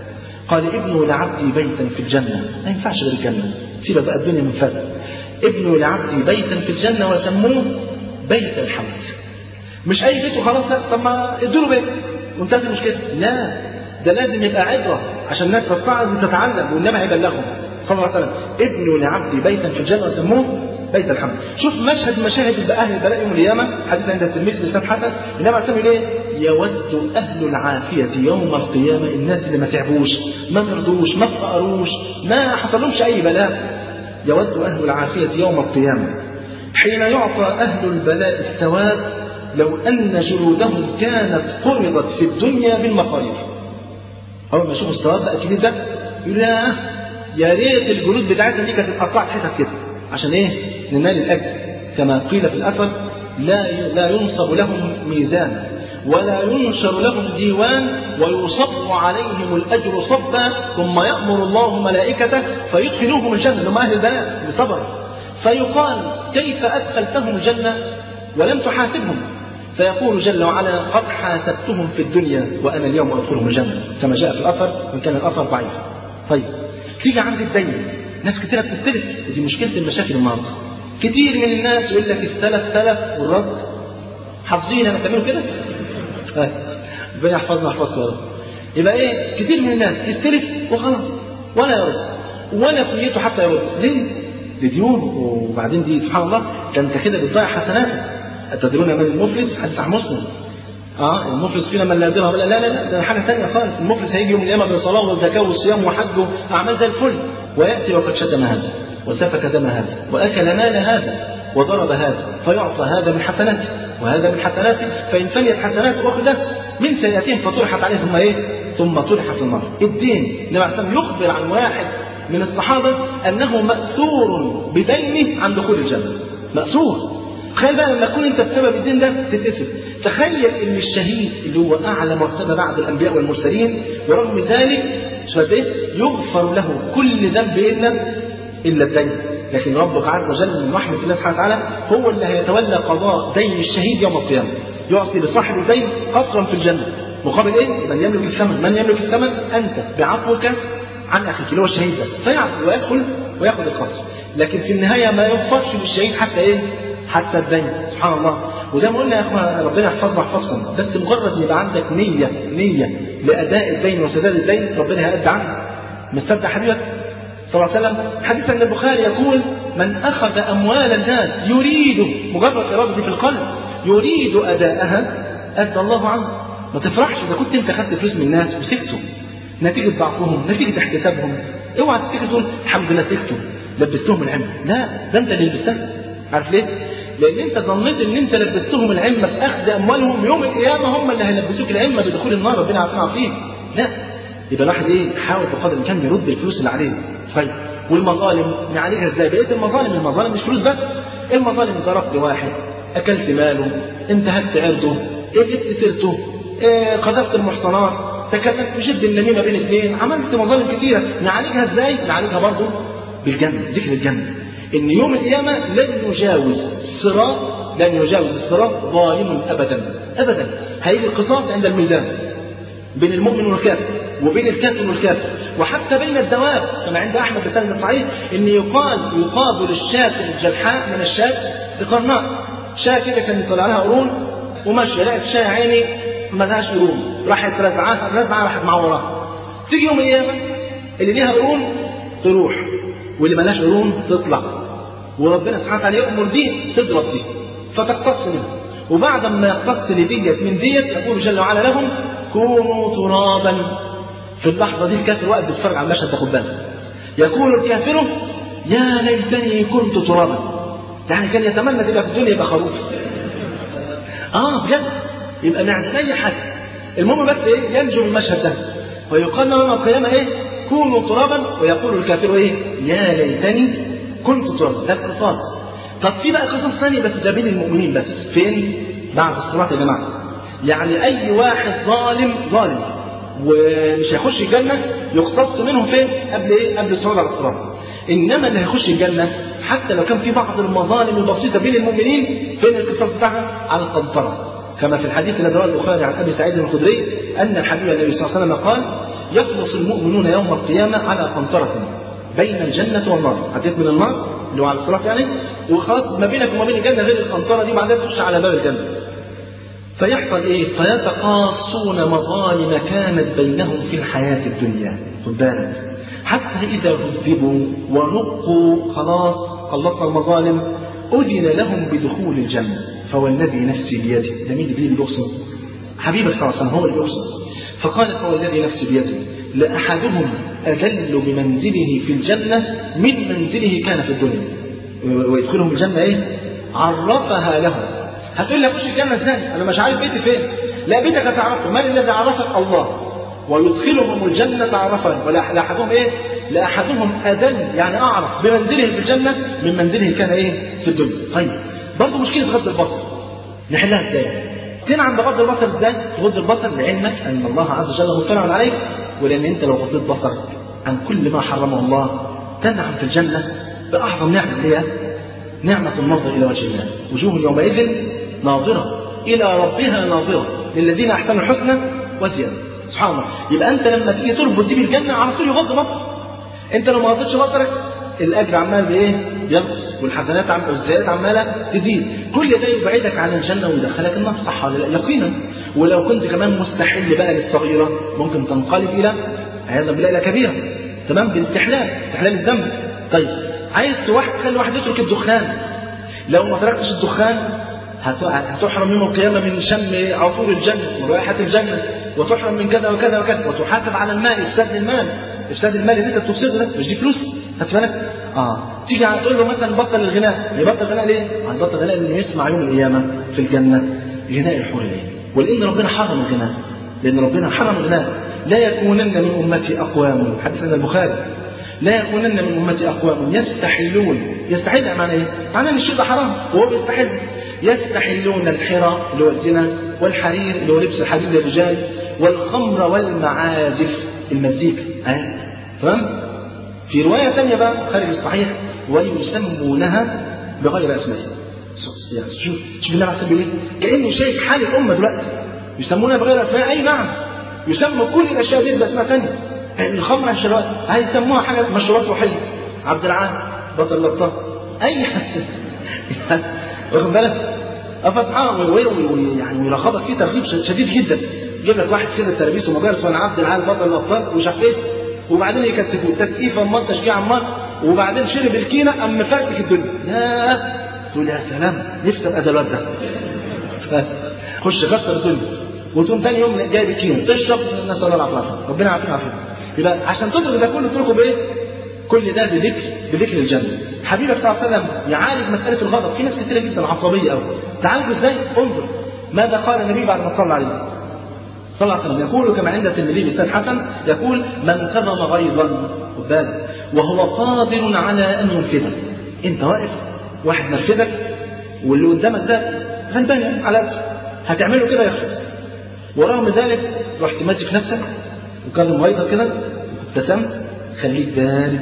قال ابنوا لعبدي بيتا في الجنة، ما ينفعش غير الجنة، سيبك بقى الدنيا من فاتك. ابنوا لعبدي بيتا في الجنة وسموه بيت الحمد. مش أي بيت وخلاص، لا، طب ما ادوا له بيت وانتهت المشكلة. لا، ده لازم يبقى عبرة عشان الناس تتعظ وتتعلم، والنبي هيبلغهم صلى الله عليه وسلم: ابنوا لعبدي بيتا في الجنة وسموه بيت الحمد. شوف مشهد مشاهد أهل البلاء يوم القيامة، حديث عند الترمذي بإسناد حسن، النبي عليه الصلاة والسلام يود أهل العافية يوم القيامة، الناس اللي ما تعبوش ما مرضوش ما فقروش ما حصلهمش أي بلاء، يود أهل العافية يوم القيامة حين يعطى أهل البلاء الثواب لو أن جلودهم كانت قرضت في الدنيا بالمقارير. أول ما يشوفوا الثواب بقى كبير ده يقول يا يا ريت الجلود بتاعتنا دي كانت اتقطعت حتت كده، عشان إيه؟ ننال الأجر. كما قيل في الأثر: لا لا ينصب لهم ميزان ولا ينشر لهم ديوان ويصب عليهم الأجر صبا ثم يأمر الله ملائكته فيدخلوهم الجنة، لهم أهل البلاء بصبر، فيقال: كيف أدخلتهم الجنة ولم تحاسبهم؟ فيقول جل وعلا: قد حاسبتهم في الدنيا وأنا اليوم أدخلهم الجنة، كما جاء في الأثر وإن كان الأثر ضعيف. طيب تيجي عند الدين، ناس كثيرة بتستلف، ودي مشكلة المشاكل النهارده. كتير من الناس يقول لك السلف سلف والرد حافظين، أنا تعملوا كده؟ ربنا يحفظنا يحفظكم يا رب. يبقى إيه؟ كتير من الناس يستلف وخلاص ولا يرد ولا نيته حتى يرد. ليه؟ لديون، وبعدين دي سبحان الله ده أنت كده بتضيع حسناتك. أتدرون من المفلس؟ حديث عن مسلم. اه المفلس فينا من لا درهم لا لا لا، ده حاجه ثانيه خالص. المفلس هيجي يوم القيامه بالصلاه والزكاه والصيام وحج واعمال زي الفل، وياتي وقد شتم هذا وسفك دم هذا واكل مال هذا وضرب هذا، فيعطى هذا من حسناته وهذا من حسناته، فان فنيت حسناته اخذ من سيئاتهم فطرحت عليه ثم ايه؟ ثم طرح في النار. الدين النبي عليه الصلاه يخبر عن واحد من الصحابه انه مأسور بدينه عن دخول الجنه. مأسور. تخيل بقى لما تكون انت بسبب الدين ده تتأسر. تخيل ان الشهيد اللي هو اعلى مرتبه بعد الانبياء والمرسلين ورغم ذلك شوف ايه؟ يغفر له كل ذنب الا الا الدين، لكن ربك عز وجل من رحمه الله سبحانه وتعالى هو اللي هيتولى قضاء دين الشهيد يوم القيامه، يعطي لصاحب الدين قصرا في الجنه مقابل ايه؟ من يملك الثمن، من يملك الثمن؟ انت بعفوك عن اخيك اللي هو الشهيد ده، فيعفو ويدخل وياخذ القصر، لكن في النهايه ما يغفرش للشهيد حتى ايه؟ حتى الدين. سبحان الله. وزي ما قلنا يا اخوان ربنا يحفظنا ويحفظكم، بس مجرد يبقى عندك نيه نيه لاداء الدين وسداد الدين ربنا هيأدي عنك. مصدق حبيبك صلى الله عليه وسلم حديث عن البخاري يقول: من اخذ اموال الناس يريد، مجرد اراده في القلب، يريد اداءها ادى الله عنه. ما تفرحش اذا كنت انت خدت فلوس من الناس وسكتوا نتيجه ضعفهم نتيجه احتسابهم، اوعى تفتكر تقول الحمد لله سكتوا لبستهم العمه، لا ده انت اللي لبستها. عارف ليه؟ لأن أنت ظنيت إن أنت لبستهم العمة بأخذ أموالهم، يوم القيامة هم اللي هيلبسوك العمة بدخول النار، ربنا يعافينا فيه. لا، يبقى الواحد إيه؟ يحاول بقدر الإمكان يرد الفلوس اللي عليه. طيب والمظالم نعالجها إزاي؟ بقيت المظالم المظالم مش فلوس بس، المظالم ضربت واحد، أكلت ماله، انتهكت عرضه، جبت سيرته، إيه قذفت المحصنات، تكلمت بشد النميمة بين اثنين، عملت مظالم كثيرة، نعالجها إزاي؟ نعالجها برضه بالجنة، ذكر الجنة. إن يوم القيامة لن يجاوز الصراط، لن يجاوز الصراط ظالم أبدا أبدا. هيجي القصاص عند الميزان بين المؤمن والكافر، وبين الكافر والكافر، وحتى بين الدواب، كما عند أحمد بسند الصحيح إن يقال يقابل الشاة الجلحاء من الشاة بقرناء. شاة كده كان يطلع لها قرون وماشية، لقت شاة عيني ما لهاش قرون، راحت رزعاها رزعها راحت معورها. تيجي يوم القيامة اللي ليها قرون تروح واللي ما لهاش قرون تطلع، وربنا سبحانه وتعالى يأمر دي تضرب دي فتقتص منها، وبعد ما يقتص لديت من ديت يقول جل وعلا لهم: كونوا ترابا. في اللحظة دي الكافر واقف بيتفرج على المشهد، تاخد بالك. يقول الكافر: يا ليتني كنت ترابا. يعني كان يتمنى تبقى في الدنيا يبقى خروف. اه بجد يبقى ما يعملش اي حاجه. المهم بس ايه؟ ينجو من المشهد ده، ويقال له يوم القيامه ايه؟ كونوا ترابا. ويقول الكافر ايه؟ يا ليتني كنت ترابا. ده القصاص. طب في بقى قصص ثاني بس ده بين المؤمنين بس. فين؟ بعد الصراط يا جماعه. يعني اي واحد ظالم ظالم ومش هيخش الجنه يقتص منهم فين؟ قبل ايه؟ قبل الصعود على الصراط. انما اللي هيخش الجنه حتى لو كان في بعض المظالم البسيطه بين المؤمنين، فين القصاص بتاعها؟ على القنطره. كما في الحديث الذي رواه البخاري عن ابي سعيد الخدري ان الحبيب النبي صلى الله عليه وسلم قال: يخلص المؤمنون يوم القيامة على قنطرة بين الجنة والنار. عديت من النار اللي هو على الصراط يعني، وخلاص ما بينك وما بين الجنة غير القنطرة دي، بعدها تخش على باب الجنة. فيحصل ايه؟ فيتقاصون مظالم كانت بينهم في الحياة الدنيا. خد بالك، حتى إذا هذبوا ونقوا خلاص خلصنا المظالم أذن لهم بدخول الجنة. فوالذي نفسي بيده، ده مين اللي بيقسم؟ حبيبك صلى الله عليه وسلم هو اللي بيقسم. فقال فوالذي نفسي بيده لأحدهم أذل بمنزله في الجنة من منزله كان في الدنيا. ويدخلهم الجنة ايه؟ عرفها لهم. هتقول لي اخش الجنة ازاي؟ انا مش عارف بيتي فين. لا، بيتك هتعرفه. من الذي عرفك؟ الله. ويدخلهم الجنة عرفا. ولأحدهم ايه؟ لأحدهم أذل يعني أعرف بمنزله في الجنة من منزله كان ايه؟ في الدنيا. طيب برضه مشكلة غض البصر نحلها ازاي؟ تنعم بغض البصر ازاي؟ تغض البصر لعلمك أن الله عز وجل مطلع عليك، ولأن أنت لو غضيت بصرك عن كل ما حرمه الله تنعم في الجنة بأعظم نعمة هي نعمة النظر إلى وجه الله. وجوه يومئذ ناظرة إلى ربها ناظرة للذين أحسنوا الحسنى وزيادة. سبحان الله. يبقى أنت لما تيجي تربط دي بالجنة على طول يغض بصرك. أنت لو ما غضتش بصرك الأجر عمال بإيه؟ ينقص، والحسنات عم والزيادات عمالة تزيد. كل ده يبعدك عن الجنة ويدخلك النار. صح ولا لا؟ يقينا. ولو كنت كمان مستحل بقى للصغيرة ممكن تنقلب إلى عياذا بالله إلى كبيرة. تمام؟ بالاستحلال، استحلال الذنب. طيب عايز توحد خلي واحد يترك الدخان. لو ما تركتش الدخان هتحرم يوم القيامة من شم عطور الجنة ورائحة الجنة، وتحرم من كذا وكذا وكذا، وتحاسب على المال، إفساد المال، إفساد المال اللي أنت بتفسده ده مش دي فلوس؟ خدت بالك؟ آه تيجي تقول له مثلا بطل الغناء، يبطل الغناء ليه؟ هيبطل الغناء لأنه يسمع يوم القيامة في الجنة غناء الحور العين. ولأن ربنا حرم الغناء، لأن ربنا حرم الغناء. لا يكونن من أمتي أقوام، حديث عن البخاري، لا يكونن من أمتي أقوام يستحلون. يستحل معناه إيه؟ معناه إن الشيء ده حرام وهو بيستحل. يستحلون الحرى اللي هو الزنا، والحرير اللي هو لبس الحرير للرجال، والخمر والمعازف المزيكا. أه؟ تمام؟ في رواية ثانية بقى خارج الصحيح ويسمونها بغير أسماء. شوف شوف النبي عليه الصلاة كأنه شايف حال الأمة دلوقتي. يسمونها بغير أسماء. أي نعم، يسموا كل الأشياء دي بأسماء ثانية. الخمر الشراب هيسموها حاجة مشروبات روحية. عبد العال بطل اللطة أي واخد بالك؟ أفسحان يعني ويرغبك فيه ترغيب شديد جدا. يجيب لك واحد كده تلبيسه مجالس وانا عبد العال بطل الأبطال ومش عارف ايه، وبعدين يكتفوه تكتيف امال تشجيع عمال، وبعدين شرب الكينه ام فاتك الدنيا. لا تقول يا سلام نفسي ابقى ده الواد ده. خش كسر الدنيا وتقوم ثاني يوم جايب الكينه تشرب. الناس الله العافيه، ربنا يعافينا عافيه. يبقى عشان تدرك ده كله تتركه بايه؟ كل ده بذكر بذكر الجنه. حبيبك صلى الله عليه وسلم يعالج مساله الغضب. في ناس كثيره جدا عصبيه قوي. تعالجوا ازاي؟ انظر ماذا قال النبي بعد ما صلى عليه صلى الله عليه وسلم. يقول كما عند الترمذي بإسناد حسن، يقول من كظم غيظا وهو قادر على ان ينفذه. انت واقف واحد نرفزك واللي قدامك ده غلبان على هتعمله كده يخلص، ورغم ذلك رحت ماسك نفسك وكان غيظك كده وابتسمت، خليك بارد.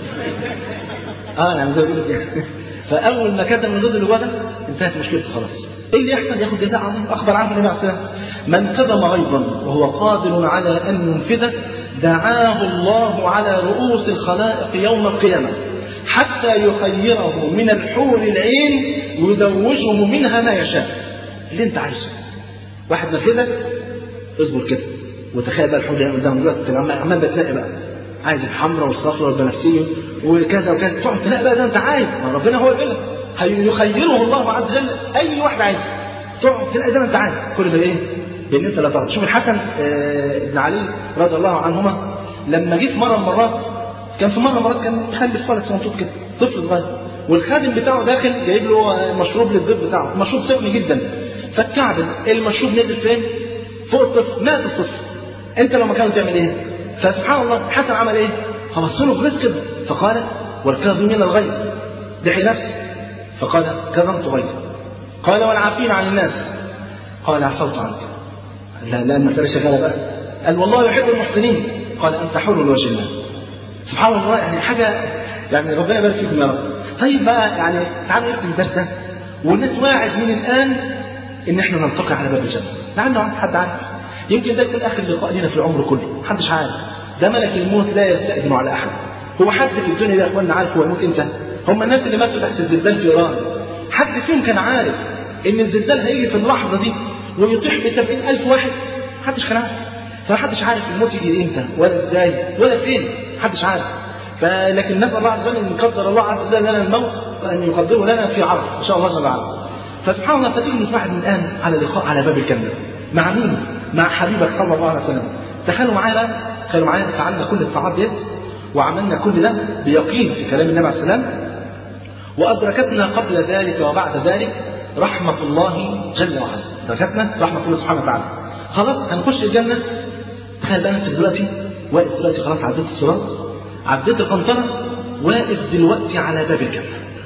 اه انا عايز اقول لك فاول ما كتم من ضد اللي جوه انتهت مشكلته خلاص. ايه اللي يحصل؟ ياخد جزاء عظيم. اخبر عنه النبي عليه الصلاه والسلام من كظم غيظا وهو قادر على ان ينفذه دعاه الله على رؤوس الخلائق يوم القيامه حتى يخيره من الحور العين يزوجه منها ما يشاء. اللي انت عايزه. واحد نفذك اصبر كده وتخيل بقى الحور العين قدامك دلوقتي عمال بتلاقي بقى عايز الحمراء والصفراء والبنفسجي وكذا وكذا، تقعد تلاقي بقى ده انت عايز. ما ربنا هو اللي هيخيره الله عز وجل اي واحد عايز، تقعد تلاقي زي ما انت عايز. كل ده ايه؟ بان انت لا تعرف. شوف الحسن آه ابن علي رضي الله عنهما لما جه في مره من المرات، كان في مره من المرات كان مخلف ولد صغنطوط كده طفل صغير، والخادم بتاعه داخل جايب له مشروب للضيف بتاعه، مشروب سخن جدا، فالكعب المشروب نزل فين؟ فوق الطفل، مات الطفل. انت لو مكانه تعمل ايه؟ فسبحان الله حسن عمل ايه؟ فبص له برزق كده فقال والكاظمين الغيظ، دعي نفسه فقال كظمت غيظي. قال والعافين عن الناس، قال عفوت عنك. لا لا المسألة شغالة بقى. قال والله يحب المحسنين، قال أنت حر لوجه الله. سبحان الله يعني حاجة يعني ربنا يبارك فيكم يا رب. طيب بقى يعني تعالوا نختم الدرس ده ونتواعد من الآن إن إحنا نلتقي على باب الجنة. لعله عند حد عارف يمكن ده يكون آخر لقاء لنا في العمر كله، محدش عارف. ده ملك الموت لا يستأذن على أحد. هو حد في الدنيا ده يا إخواننا عارف هو يموت إمتى؟ هم الناس اللي ماتوا تحت الزلزال في إيران، حد فيهم كان عارف إن الزلزال هيجي في اللحظة دي ويطيح بسبعين ألف واحد؟ محدش كان عارف. فمحدش عارف الموت يجي إمتى ولا إزاي ولا فين، محدش عارف. فلكن نسأل الله عز وجل أن يقدر الله عز وجل لنا الموت وأن يقدره لنا في عرض إن شاء الله جل وعلا. فسبحان الله فتيجي نتوعد من الآن على لقاء على باب الجنة مع مين؟ مع حبيبك صلى الله عليه وسلم. تخيلوا معايا تخيلوا معايا فعلنا كل الطاعات ديت وعملنا كل ده بيقين في كلام النبي عليه السلام، وأدركتنا قبل ذلك وبعد ذلك رحمة الله جل وعلا. أدركتنا رحمة الله سبحانه وتعالى. خلاص هنخش الجنة. تخيل بقى نفسك دلوقتي واقف دلوقتي، خلاص عديت الصراط، عديت القنطرة، واقف دلوقتي على باب الجنة.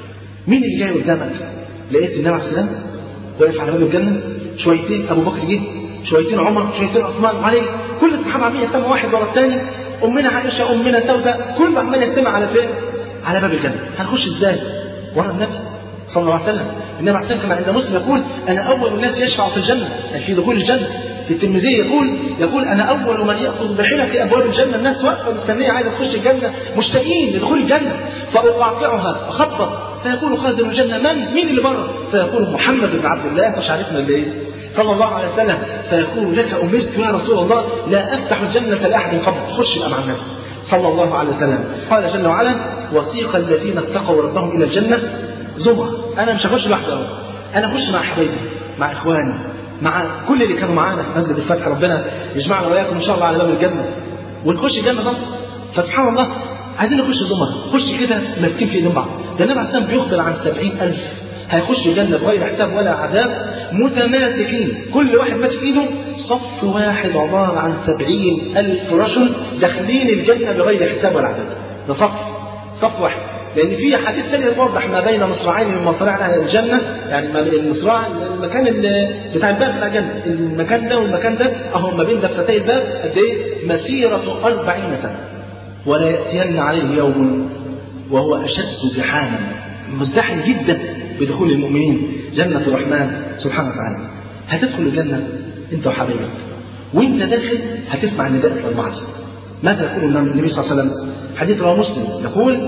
مين اللي جاي قدامك؟ لقيت النبي عليه السلام واقف على باب الجنة، شويتين أبو بكر جه، شويتين عمر، شويتين عثمان وعلي، كل الصحابة عمالين يجتمعوا واحد ورا الثاني، أمنا عائشة، أمنا سوداء، كل عمال يجتمع على فين؟ على باب الجنة. هنخش إزاي؟ ورا النبي صلى الله عليه وسلم. النبي عليه السلام كما عند مسلم يقول: أنا أول الناس يشفع في الجنة، يعني في دخول الجنة. في الترمذي يقول يقول أنا أول من يأخذ بحلة في أبواب الجنة. الناس واقفة مستنية عايزة تخش الجنة، مشتاقين لدخول الجنة، فأقاطعها أخبط فيقول خازن الجنة: من؟ مين اللي بره؟ فيقول: محمد بن عبد الله. مش عارفنا اللي إيه؟ صلى الله عليه وسلم. فيقول: لك أمرت يا رسول الله لا أفتح الجنة لأحد قبل. تخش بقى مع النبي صلى الله عليه وسلم. قال جل وعلا: وسيق الذين اتقوا ربهم إلى الجنة زمرا. أنا مش هخش لوحدي، أنا هخش مع حبايبي، مع إخواني، مع كل اللي كانوا معانا في مسجد الفتح. ربنا يجمعنا وإياكم إن شاء الله على باب الجنة ونخش الجنة بس. فسبحان الله عايزين نخش زمرة، نخش كده ماسكين في ايدين بعض. ده النبي عليه السلام بيخبر عن سبعين ألف هيخش الجنة بغير حساب ولا عذاب، متماسكين، كل واحد ماسك ايده، صف واحد عبارة عن سبعين ألف رجل داخلين الجنة بغير حساب ولا عذاب. ده صف صف واحد. لأن في حديث ثاني يوضح ما بين مصراعين من مصراع أهل الجنة، يعني ما بين المصراع المكان بتاع الباب بتاع الجنة، المكان ده والمكان ده أهو ما بين دفتي الباب قد إيه؟ مسيرة أربعين سنة. ولا يأتين عليه يوم وهو أشد زحاما، مزدحم جدا بدخول المؤمنين جنة الرحمن سبحانه وتعالى. هتدخل الجنة أنت وحبيبك، وأنت داخل هتسمع نداء الأربعة. ماذا يقول النبي صلى الله عليه وسلم؟ حديث رواه مسلم يقول: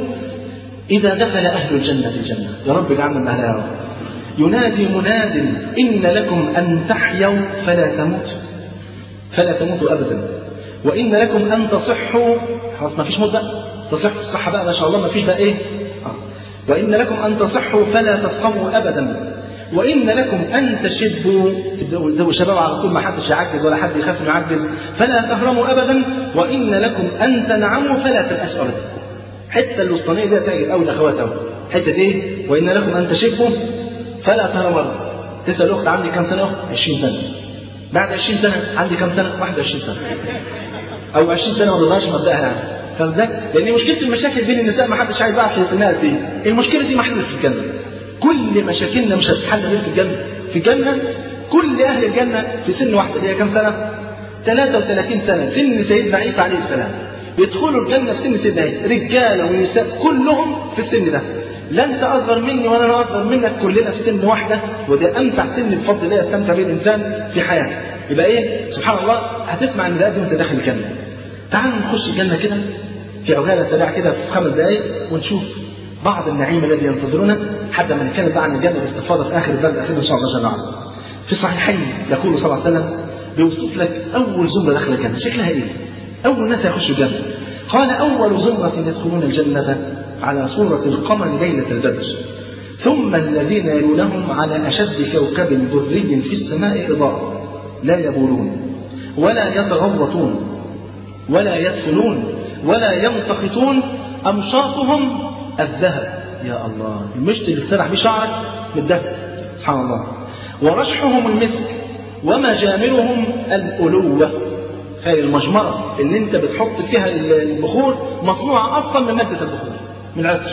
إذا دخل أهل الجنة الجنة، يا رب اجعلنا من أهلها، ينادي مناد: إن لكم أن تحيوا فلا تموتوا فلا تموتوا أبدا، وإن لكم أن تصحوا. خلاص ما فيش موت بقى، تصحوا الصحة بقى ما شاء الله، ما فيش بقى إيه آه. وإن لكم أن تصحوا فلا تسقموا أبدا، وإن لكم أن تشبوا، تبدأوا تبدأوا شباب على طول، ما حدش يعجز ولا حد يخاف يعجز، فلا تهرموا أبدا، وإن لكم أن تنعموا فلا تبأسوا أبدا. حتى الوسطانية دي تعجب أوي الأخوات أوي. حتة إيه؟ وإن لكم أن تشبوا فلا تهرموا أبدا. تسأل أخت: عندي كم سنة؟ أخت عشرين سنة. بعد عشرين سنة عندي كم سنة؟ واحد وعشرين سنة. أو عشرين سنة ما رضاش مبدأها يعني. فاهم ازاي؟ لأن مشكلة المشاكل بين النساء ما حدش عايز يعرف سنها قد إيه. المشكلة دي محلولة في الجنة. كل مشاكلنا مش هتتحل غير في الجنة. في الجنة كل أهل الجنة في سن واحدة. هي كم سنة؟ ثلاثة وثلاثين سنة، سن سيدنا عيسى عليه السلام. بيدخلوا الجنة في سن سيدنا عيسى، رجالة ونساء كلهم في السن ده. لا أنت أصغر مني ولا أنا أصغر منك، كلنا في سن واحدة، وده أمتع سن بفضل الله يستمتع به الإنسان في حياته. يبقى إيه؟ سبحان الله هتسمع النداء دي وأنت داخل الجنة. تعالوا نخش الجنة كده في عجالة سريعة كده في خمس دقايق ونشوف بعض النعيم الذي ينتظرنا، حتى ما نتكلم بقى عن الجنة باستفاضة في آخر الباب الأخير إن شاء الله جل وعلا. في الصحيحين يقول صلى الله عليه وسلم بيوصف لك أول زمرة داخل الجنة شكلها إيه؟ أول ناس يخشوا الجنة. قال: أول زمرة يدخلون الجنة على صورة القمر ليلة البدر، ثم الذين يلونهم على أشد كوكب دري في السماء إضاءة، لا يبولون ولا يتغوطون ولا يدفنون ولا يمتقطون، أمشاطهم الذهب. يا الله، المشط اللي افترح بيه شعرك من الذهب سبحان الله. ورشحهم المسك، ومجامرهم الألوة. هذه المجمرة اللي انت بتحط فيها البخور مصنوعة أصلا من مادة البخور، من عطر.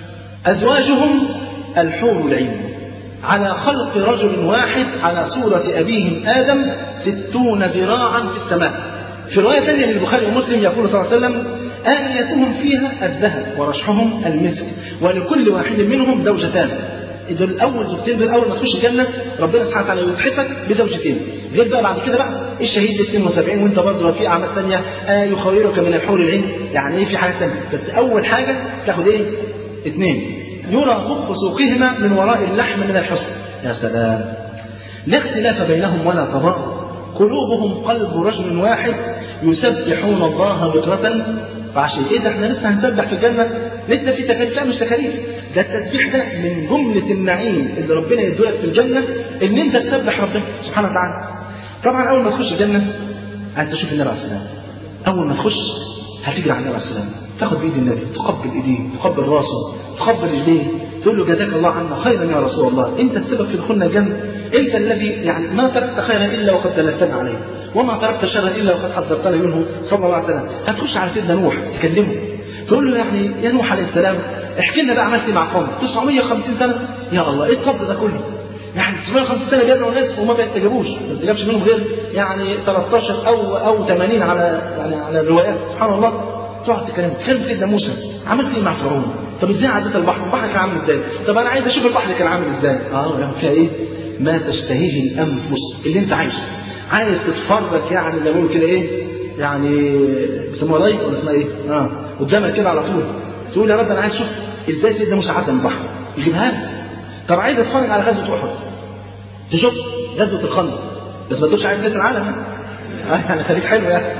أزواجهم الحور العين، على خلق رجل واحد على صورة أبيهم آدم ستون ذراعا في السماء. في رواية ثانية للبخاري ومسلم يقول صلى الله عليه وسلم: آنيتهم فيها الذهب ورشحهم المسك، ولكل واحد منهم زوجتان، دول اول زوجتين، دول اول ما تخش الجنه ربنا سبحانه وتعالى يتحفك بزوجتين، غير بقى بعد كده بقى الشهيد اثنين وسبعين وانت برضه في اعمال ثانيه آه يخيرك من الحور العين، يعني ايه في حاجات ثانيه، بس اول حاجه تاخد ايه؟ اثنين يرى مخ سوقهما من وراء اللحم من الحسن. يا سلام، لا اختلاف بينهم ولا تضاد، قلوبهم قلب رجل واحد يسبحون الله بكرة فعشان ايه ده احنا لسه هنسبح في الجنة، لسه في تكاليف، لا مش تكاليف، ده التسبيح ده من جملة النعيم اللي ربنا يدولك في الجنة ان انت تسبح ربنا سبحانه وتعالى. طبعا اول ما تخش الجنة انت تشوف النبي عليه السلام، اول ما تخش هتجري على النبي عليه السلام، تاخد بايد النبي، تقبل ايديه، تقبل راسه، تقبل رجليه، تقول له جزاك الله عنا خيرا يا رسول الله، انت السبب في دخولنا الجنه، انت الذي يعني ما تركت خيرا الا وقد دللتنا عليه، وما تركت شرا الا وقد حذرتنا منه صلى الله عليه وسلم. هتخش على سيدنا نوح تكلمه، تقول له يعني يا نوح عليه السلام احكي لنا بقى عملت ايه مع قومك تسعمية وخمسين سنه، يا الله ايه الصبر ده كله؟ يعني تسعمية وخمسين سنه بيدعوا الناس وما بيستجابوش، ما استجابش منهم غير يعني ثلاثة عشر او او ثمانين على يعني على الروايات، سبحان الله. تقعد تكلم تكلم سيدنا موسى عملت ايه مع فرعون؟ طب ازاي عديت البحر؟ البحر كان عامل ازاي؟ طب انا عايز اشوف البحر كان عامل ازاي؟ اه يعني فيها ايه؟ ما تشتهيه الانفس اللي انت عايشه، عايز تتفرج يعني زي ما بيقولوا كده ايه؟ يعني بيسموها لايف ولا اسمها ايه؟ اه قدامك كده على طول تقول يا رب انا عايز اشوف ازاي سيدنا موسى عدى البحر، يجيبها لك. طب عايز اتفرج على غزوه احد، تشوف غزوه الخندق، بس ما تقولش عايز كاس العالم اه يعني خليك حلو يعني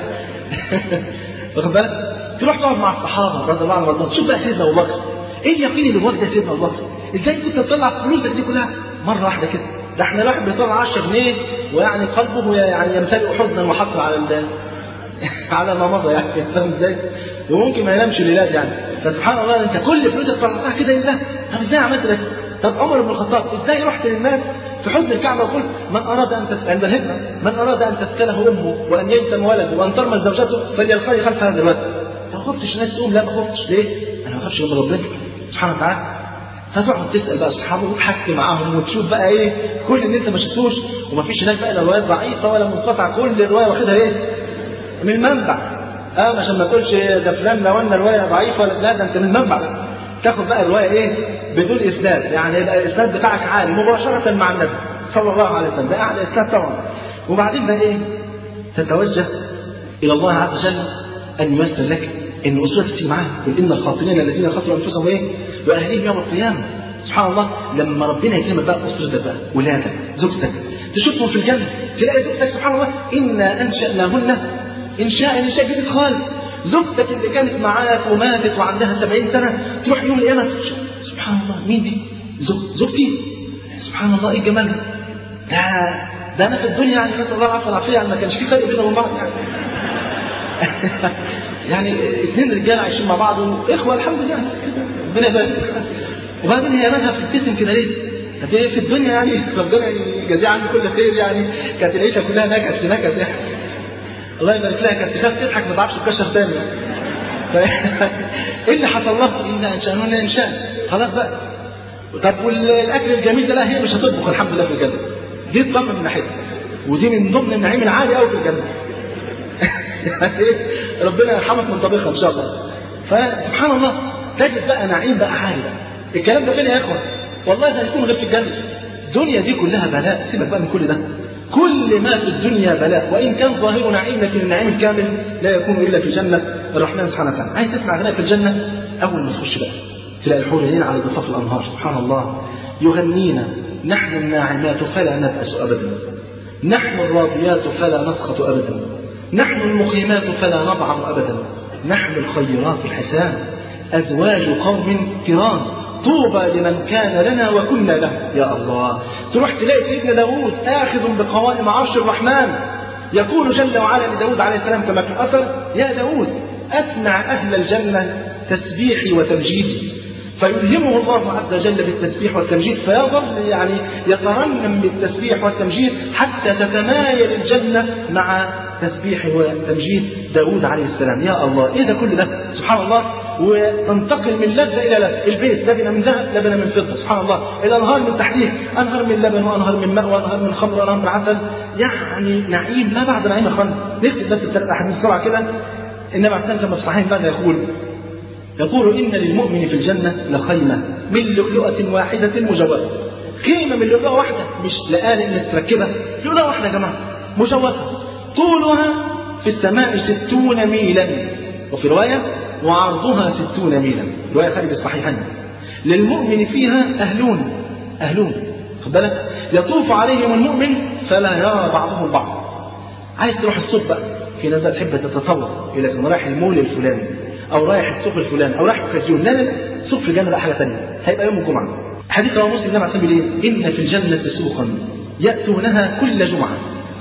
واخد بالك؟ تروح تقعد مع الصحابه رضي الله عنهم وارضاهم، شوف بقى سيدنا ابو بكر ايه اليقين اللي ورد يا سيدنا ابو بكر؟ ازاي كنت تطلع فلوسك دي كلها مره واحده كده؟ ده احنا الواحد بيطلع عشرة جنيه ويعني قلبه يعني يمتلئ حزنا وحسرة على ال على ما مضى، يعني فاهم ازاي؟ وممكن ما ينامش الليلات يعني، فسبحان الله انت كل فلوسك طلعتها كده لله، طب ازاي عملت ده؟ طب عمر بن الخطاب ازاي رحت للناس في حزن الكعبه وقلت من اراد ان تس... عند الهجره من اراد ان تسكنه امه وان ييتم ولده وان ترمى زوجته فليلقي خلف هذا الواد. ما خفتش الناس تقوم لا ما خفتش ليه؟ انا ما بخافش من ربنا سبحانه وتعالى. فتقعد تسال بقى اصحابه وتحكي معاهم وتشوف بقى ايه كل اللي انت ما شفتوش، وما فيش هناك بقى لا روايات ضعيفه ولا منقطعه، كل الروايه واخدها ايه؟ من المنبع. اه عشان ما تقولش ده فلان لو ان روايه ضعيفه، لا ده انت من المنبع ده. تاخد بقى الروايه ايه؟ بدون اسناد، يعني يبقى الاسناد بتاعك عالي مباشره مع النبي صلى الله عليه وسلم، ده اعلى اسناد طبعا. وبعدين بقى ايه؟ تتوجه الى الله عز وجل ان ييسر لك ان اسرتك معاه، قل ان الخاسرين الذين خسروا انفسهم ايه؟ واهليهم يوم القيامه. سبحان الله لما ربنا يكرمك بقى اسرتك بقى، ولادك، زوجتك، تشوفهم في الجنه، تلاقي زوجتك سبحان الله انا انشاناهن انشاء انشاء جديد خالص. زوجتك اللي كانت معاك وماتت وعندها سبعين سنه تروح يوم القيامه سبحان الله مين دي؟ زوجتي. سبحان الله ايه الجمال ده؟ ده انا في الدنيا يعني نسال الله العافيه والعافيه يعني ما كانش في فرق بيننا وبين بعض يعني يعني اثنين رجاله عايشين مع بعض واخوه الحمد لله ربنا يبارك. وبعدين هي مالها بتبتسم كده ليه؟ كانت ايه في الدنيا يعني ربنا يجازيها عنه كل خير، يعني كانت العيشه كلها نكد في نكد يعني الله يبارك لها، كانت تخاف تضحك ما تعرفش تكشف تاني ايه اللي حصل لها؟ ان انشانون انشاء خلاص بقى. طب والاكل الجميل ده لا هي مش هتطبخ الحمد لله في الجنه، دي تطمن من ناحيتها، ودي من ضمن النعيم العالي قوي في الجنه ربنا يرحمك من طبيخها ان شاء الله. فسبحان الله تجد بقى نعيم بقى عالي بقى. الكلام ده فين يا اخوه؟ والله ده هيكون غير في الجنه. الدنيا دي كلها بلاء، سيبك بقى من كل ده. كل ما في الدنيا بلاء، وان كان ظاهر نعيم لكن النعيم الكامل لا يكون الا في جنه الرحمن سبحانه وتعالى. عايز تسمع غناء في الجنه؟ اول ما تخش بقى تلاقي الحور العين على ضفاف الانهار سبحان الله يغنينا نحن الناعمات فلا نبأس ابدا، نحن الراضيات فلا نسخط ابدا، نحن المقيمات فلا نضعم ابدا، نحن الخيرات الحسان، ازواج قوم كرام، طوبى لمن كان لنا وكنا له. يا الله تروح تلاقي سيدنا داود آخذ بقوائم عرش الرحمن، يقول جل وعلا لداود عليه السلام كما في الأثر: يا داود أسمع أهل الجنة تسبيحي وتمجيدي، فيلهمه الله عز وجل بالتسبيح والتمجيد، فيظل يعني يترنم بالتسبيح والتمجيد حتى تتمايل الجنة مع تسبيح وتمجيد داود عليه السلام. يا الله ايه ده كل ده سبحان الله. وتنتقل من لذة إلى لذة، البيت لبنة من ذهب لبنة من فضة سبحان الله، الأنهار من تحتيه أنهار من لبن وأنهار من ماء وأنهار من خمر وأنهار من عسل، يعني نعيم ما بعد نعيم. يا أخوان نكتب بس الثلاث أحاديث بسرعة كده. النبي عليه الصلاة والسلام كما في الصحيح ماذا يقول؟ يقول: إن للمؤمن في الجنة لخيمة من لؤلؤة واحدة مجوفة. خيمة من لؤلؤة واحدة، مش لآلئ انك تركبها، لؤلؤة واحدة يا جماعة مجوفة طولها في السماء ستون ميلا، وفي رواية وعرضها ستون ميلا، رواية خارج الصحيحين. للمؤمن فيها أهلون أهلون خد بالك، يطوف عليهم المؤمن فلا يرى بعضهم بعض. عايز تروح السوق بقى، في ناس بقى تحب تتصور يقول لك انا رايح المول الفلاني او رايح السوق الفلاني او رايح اوكازيون. لا لا لا، سوق في الجنه بقى حاجه ثانيه، هيبقى يوم الجمعه. حديث رواه مسلم النبي عليه الصلاه والسلام: ان في الجنه سوقا ياتونها كل جمعه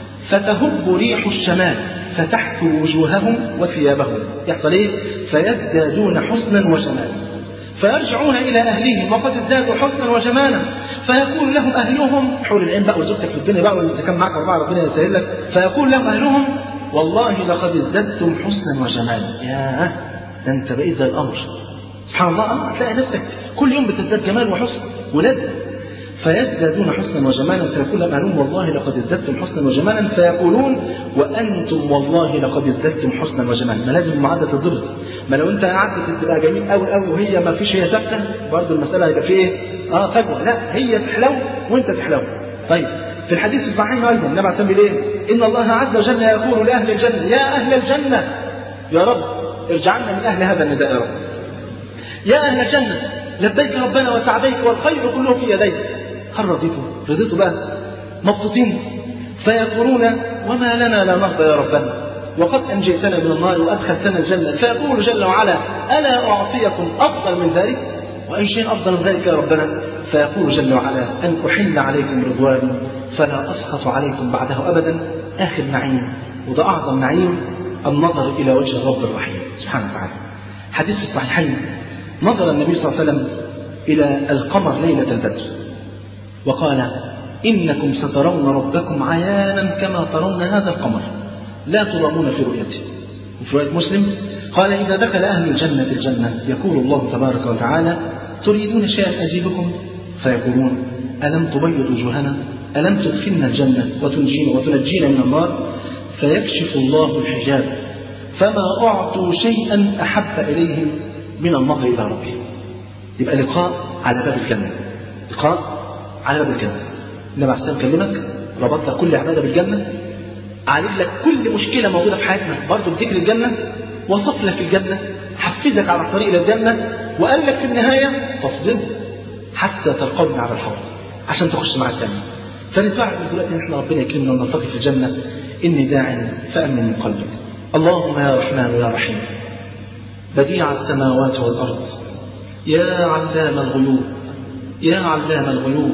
فتهب ريح الشمال فتحكو وجوههم وثيابهم. يحصل ايه؟ فيزدادون حسنا وجمالا فيرجعون الى اهليهم وقد ازدادوا حسنا وجمالا، فيقول لهم اهلهم، حور العين بقى وزوجتك في الدنيا بقى واذا كان معك اربعه ربنا يسهل لك، فيقول لهم اهلهم: والله لقد ازددتم حسنا وجمالا. ياه، ده انت بقيت زي القمر. سبحان الله، اه تلاقي نفسك كل يوم بتزداد جمال وحسن ولذة. فيزدادون حسنا وجمالا فيقول لهم اهلهم: والله لقد ازددتم حسنا وجمالا، فيقولون: وانتم والله لقد ازددتم حسنا وجمالا. ما لازم المعادله تتضبط، ما لو انت قعدت تبقى جميل قوي قوي وهي ما فيش، هي ثابته، برضه المساله هيبقى فيه ايه؟ اه فجوه. لا، هي تحلو وانت تحلو. طيب في الحديث الصحيح ايضا النبي عليه الصلاه والسلام: ان الله عز وجل يقول لاهل الجنه: يا اهل الجنه، يا رب ارجعنا من اهل هذا النداء يا رب. يا اهل الجنه لبيك ربنا وسعديك والخير كله في يديك. هل رضيتوا؟ رضيتوا بقى؟ مبسوطين؟ فيقولون: وما لنا لا نرضى يا ربنا وقد انجيتنا من النار وادخلتنا الجنه. فيقول جل وعلا: الا اعطيكم افضل من ذلك؟ واي شيء افضل من ذلك يا ربنا؟ فيقول جل وعلا: ان احل عليكم رضواني فلا اسخط عليكم بعده ابدا. اخر نعيم، وده اعظم نعيم، النظر الى وجه الرب الرحيم سبحانه وتعالى. حديث في الصحيحين: نظر النبي صلى الله عليه وسلم الى القمر ليله البدر وقال: إنكم سترون ربكم عيانا كما ترون هذا القمر لا تضامون في رؤيته. وفي رواية مسلم قال: إذا دخل أهل الجنة الجنة يقول الله تبارك وتعالى: تريدون شيئا أجيبكم؟ فيقولون: ألم تبيض وجوهنا؟ ألم تدخلنا الجنة وتنجينا وتنجينا من النار؟ فيكشف الله الحجاب فما أعطوا شيئا أحب إليهم من النظر إلى ربهم. يبقى لقاء على باب الجنة، لقاء على باب الجنة. النبي عليه الصلاة والسلام كلمك، ربط لك كل عبادة بالجنة، عالج لك كل مشكلة موجودة في حياتنا برضه بذكر الجنة، وصف لك الجنة، حفزك على الطريق إلى الجنة، وقال لك في النهاية: فاصبر حتى تلقوني على الحوض عشان تخش مع الجنة. فنتوعد من دلوقتي ان احنا ربنا يكرمنا ونلتقي في الجنة. إني داع فأمن من قلبك. اللهم يا رحمن يا رحيم، بديع السماوات والأرض، يا علام الغيوب، يا علام الغيوب،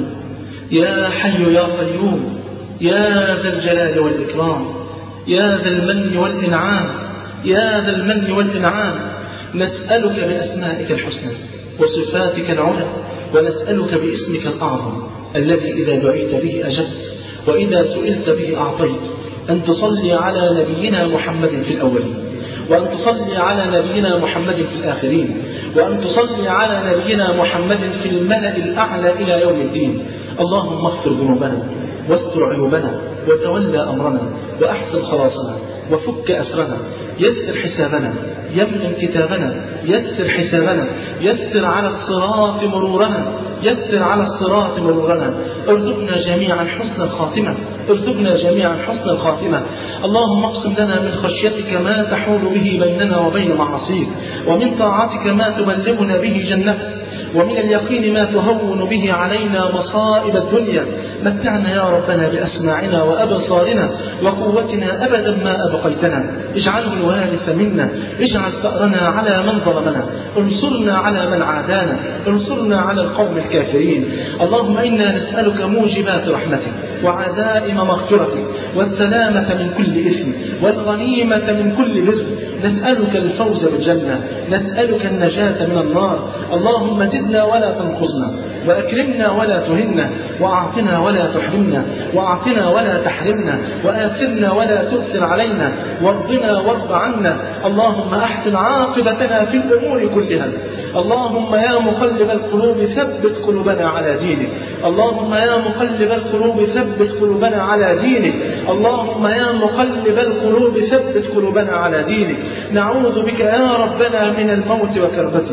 يا حي يا قيوم، يا ذا الجلال والإكرام، يا ذا المن والإنعام، يا ذا المن والإنعام، نسألك بأسمائك الحسنى وصفاتك العلى، ونسألك باسمك الأعظم الذي إذا دعيت به أجبت وإذا سئلت به أعطيت، أن تصلي على نبينا محمد في الأولين، وأن تصلي على نبينا محمد في الآخرين، وأن تصلي على نبينا محمد في الملأ الأعلى إلى يوم الدين. اللهم اغفر ذنوبنا واستر عيوبنا وتولى أمرنا وأحسن خلاصنا وفك أسرنا، يسر حسابنا، يمن كتابنا، يسر حسابنا، يسر على الصراط مرورنا، يسر على الصراط مرورنا، ارزقنا جميعا حسن الخاتمة، ارزقنا جميعا حسن الخاتمة. اللهم اقسم لنا من خشيتك ما تحول به بيننا وبين معاصيك، ومن طاعتك ما تبلغنا به جنتك، ومن اليقين ما تهون به علينا مصائب الدنيا. متعنا يا ربنا بأسماعنا وأبصارنا وقوتنا أبدا ما أبقيتنا، اجعله الوارث منا، اجعل ثأرنا على من ظلمنا، انصرنا على من عادانا، انصرنا على القوم الكافرين. اللهم إنا نسألك موجبات رحمتك وعزائم مغفرتك والسلامة من كل إثم والغنيمة من كل بر، نسألك الفوز بالجنة، نسألك النجاة من النار. اللهم زدنا ولا تنقصنا، وأكرمنا ولا تهنا، وأعطنا ولا تحرمنا، وأعطنا ولا تحرمنا، وآثرنا ولا تؤثر علينا، وارضنا وارض عنا. اللهم أحسن عاقبتنا في الأمور كلها. اللهم يا مقلب القلوب ثبت قلوبنا على دينك. اللهم يا مقلب القلوب ثبت قلوبنا على دينك. اللهم يا مقلب القلوب ثبت قلوبنا على دينك. نعوذ بك يا ربنا من الموت وكربته،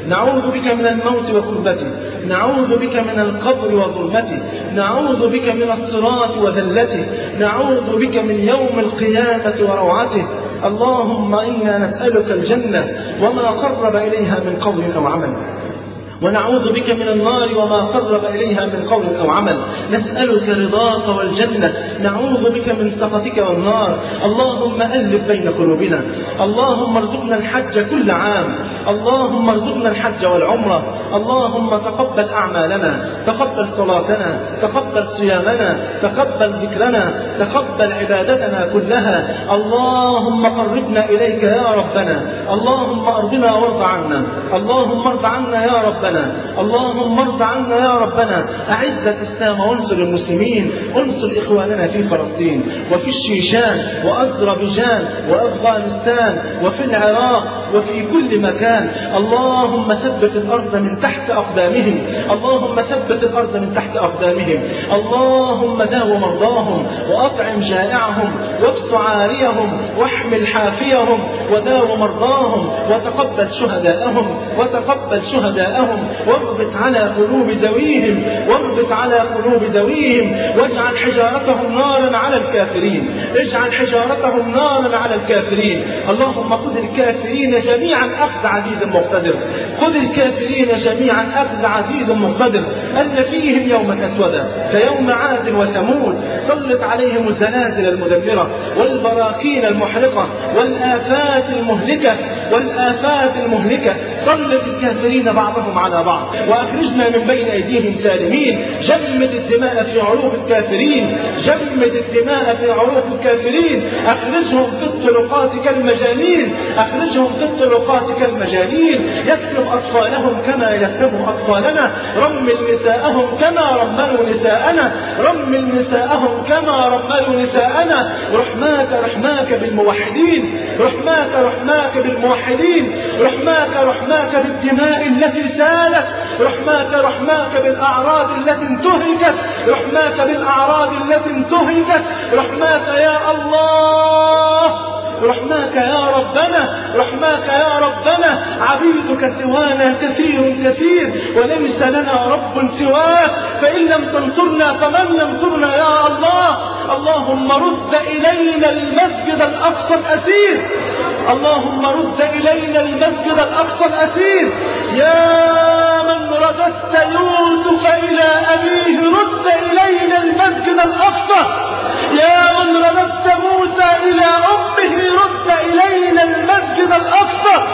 نعوذ بك من الموت وكربته، نعوذ بك من القبر وظلمته، نعوذ بك من الصراط وذلته، نعوذ بك من يوم القيامة وروعته. اللهم إنا نسألك الجنة وما قرب إليها من قول أو عمل، ونعوذ بك من النار وما قرب إليها من قول أو عمل. نسألك رضاك والجنة، نعوذ بك من سخطك والنار. اللهم ألف بين قلوبنا، اللهم ارزقنا الحج كل عام، اللهم ارزقنا الحج والعمرة. اللهم تقبل أعمالنا، تقبل صلاتنا، تقبل صيامنا، تقبل ذكرنا، تقبل عبادتنا كلها. اللهم قربنا إليك يا ربنا، اللهم أرضنا وارض عنا، اللهم ارض عنا يا ربنا، اللهم ارض عنا يا ربنا. أعز الإسلام وانصر المسلمين، انصر إخواننا في فلسطين وفي الشيشان وأذربيجان وأفغانستان وفي العراق وفي كل مكان. اللهم ثبت الأرض من تحت أقدامهم، اللهم ثبت الأرض من تحت أقدامهم. اللهم داو مرضاهم وأطعم جائعهم واكس عاريهم واحمل حافيهم، وداو مرضاهم وتقبل شهداءهم، وتقبل شهداءهم، واربط على قلوب ذويهم، واربط على قلوب ذويهم، واجعل حجارتهم نارا على الكافرين، اجعل حجارتهم نارا على الكافرين. اللهم خذ الكافرين جميعا أخذ عزيز مقتدر، خذ الكافرين جميعا أخذ عزيز مقتدر. أن فيهم يوما أسودا كيوم عاد وثمود، سلط عليهم الزلازل المدمرة والبراكين المحرقة والآفات المهلكة والآفات المهلكة. سلط الكافرين بعضهم على بعض، وأخرجنا من بين أيديهم سالمين. جمد الدماء في عروق الكافرين، جمد الدماء في عروق الكافرين. أخرجهم في الطرقات كالمجانين، أخرجهم في الطرقات كالمجانين. يكتب أطفالهم كما يكتبوا أطفالنا، رمل نساءهم كما رملوا نساءنا، رمل نساءهم كما رملوا نساءنا. رحماك رحماك بالموحدين، رحماك رحماك بالموحدين، رحماك رحماك بالدماء التي سالت، رحماك رحماك بالأعراض التي انتهكت، رحماك بالأعراض التي انتهكت. رحماك يا الله، رحماك يا ربنا، رحماك يا ربنا. عبيدك سوانا كثير كثير، وليس لنا رب سواك، فإن لم تنصرنا فمن ينصرنا يا الله. اللهم رد إلينا المسجد الأقصى الأسير، اللهم رد إلينا المسجد الأقصى الأسير. يا من رددت يوسف إلى أبيه رد إلينا المسجد الأقصى، يا من رددت موسى إلى أمه رد إلينا المسجد الأقصى.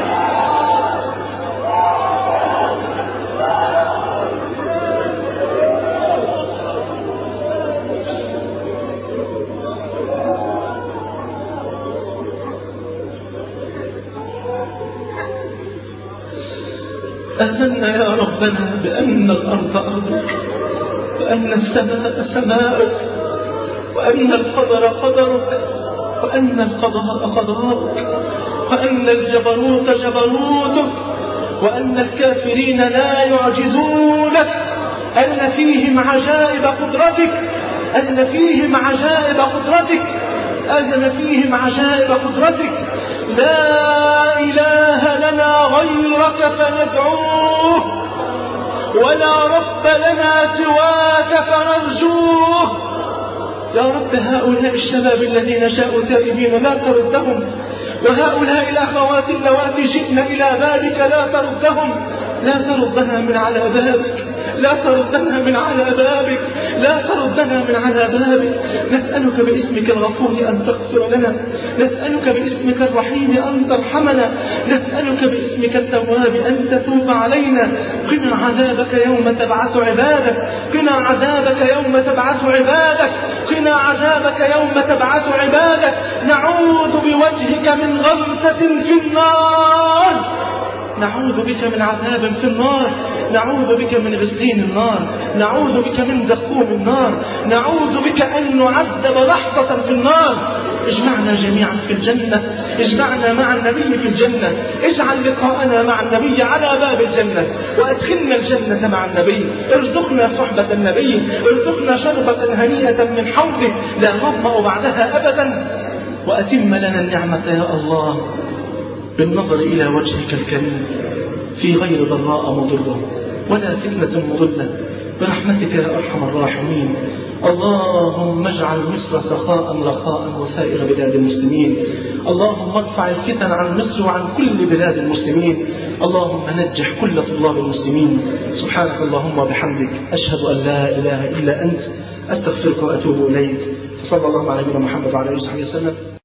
آمنا يا ربنا بأن الأرض أرضك، وأن السماء سماؤك، وأن القدر قدرك، وأن القضاء قضاءك، وأن الجبروت جبروتك، وأن الكافرين لا يعجزونك، أن فيهم عجائب قدرتك، أن فيهم عجائب قدرتك، أن فيهم عجائب قدرتك. لا إله لنا غيرك فندعوه، ولا رب لنا سواك فنرجوه. يا رب هؤلاء الشباب الذين جاءوا تائبين لا تردهم، وهؤلاء الأخوات اللواتي جئن إلى بابك لا تردهم، لا تردنا من على بابك، لا تردنا من على بابك، لا تردنا من على بابك. نسألك باسمك الغفور أن تغفر لنا، نسألك باسمك الرحيم أن ترحمنا، نسألك باسمك التواب أن تتوب علينا. قنا عذابك يوم تبعث عبادك، قنا عذابك يوم تبعث عبادك، قنا عذابك يوم تبعث عبادك. نعوذ بوجهك من غمسة في النار، نعوذ بك من عذاب في النار، نعوذ بك من غسلين النار، نعوذ بك من زقوم النار، نعوذ بك أن نعذب لحظة في النار. اجمعنا جميعا في الجنة، اجمعنا مع النبي في الجنة، اجعل لقاءنا مع النبي على باب الجنة، وأدخلنا الجنة مع النبي. ارزقنا صحبة النبي، ارزقنا شربة هنيئة من حوضه لا نظمأ بعدها أبدا. وأتم لنا النعمة يا الله، بالنظر إلى وجهك الكريم في غير ضراء مضرة ولا فتنة مضلة برحمتك يا أرحم الراحمين. اللهم اجعل مصر سخاء رخاء وسائر بلاد المسلمين. اللهم ارفع الفتن عن مصر وعن كل بلاد المسلمين. اللهم نجح كل طلاب المسلمين. سبحانك اللهم وبحمدك أشهد أن لا إله إلا أنت أستغفرك وأتوب إليك. صلى الله على نبينا محمد وعلى آله وصحبه وسلم.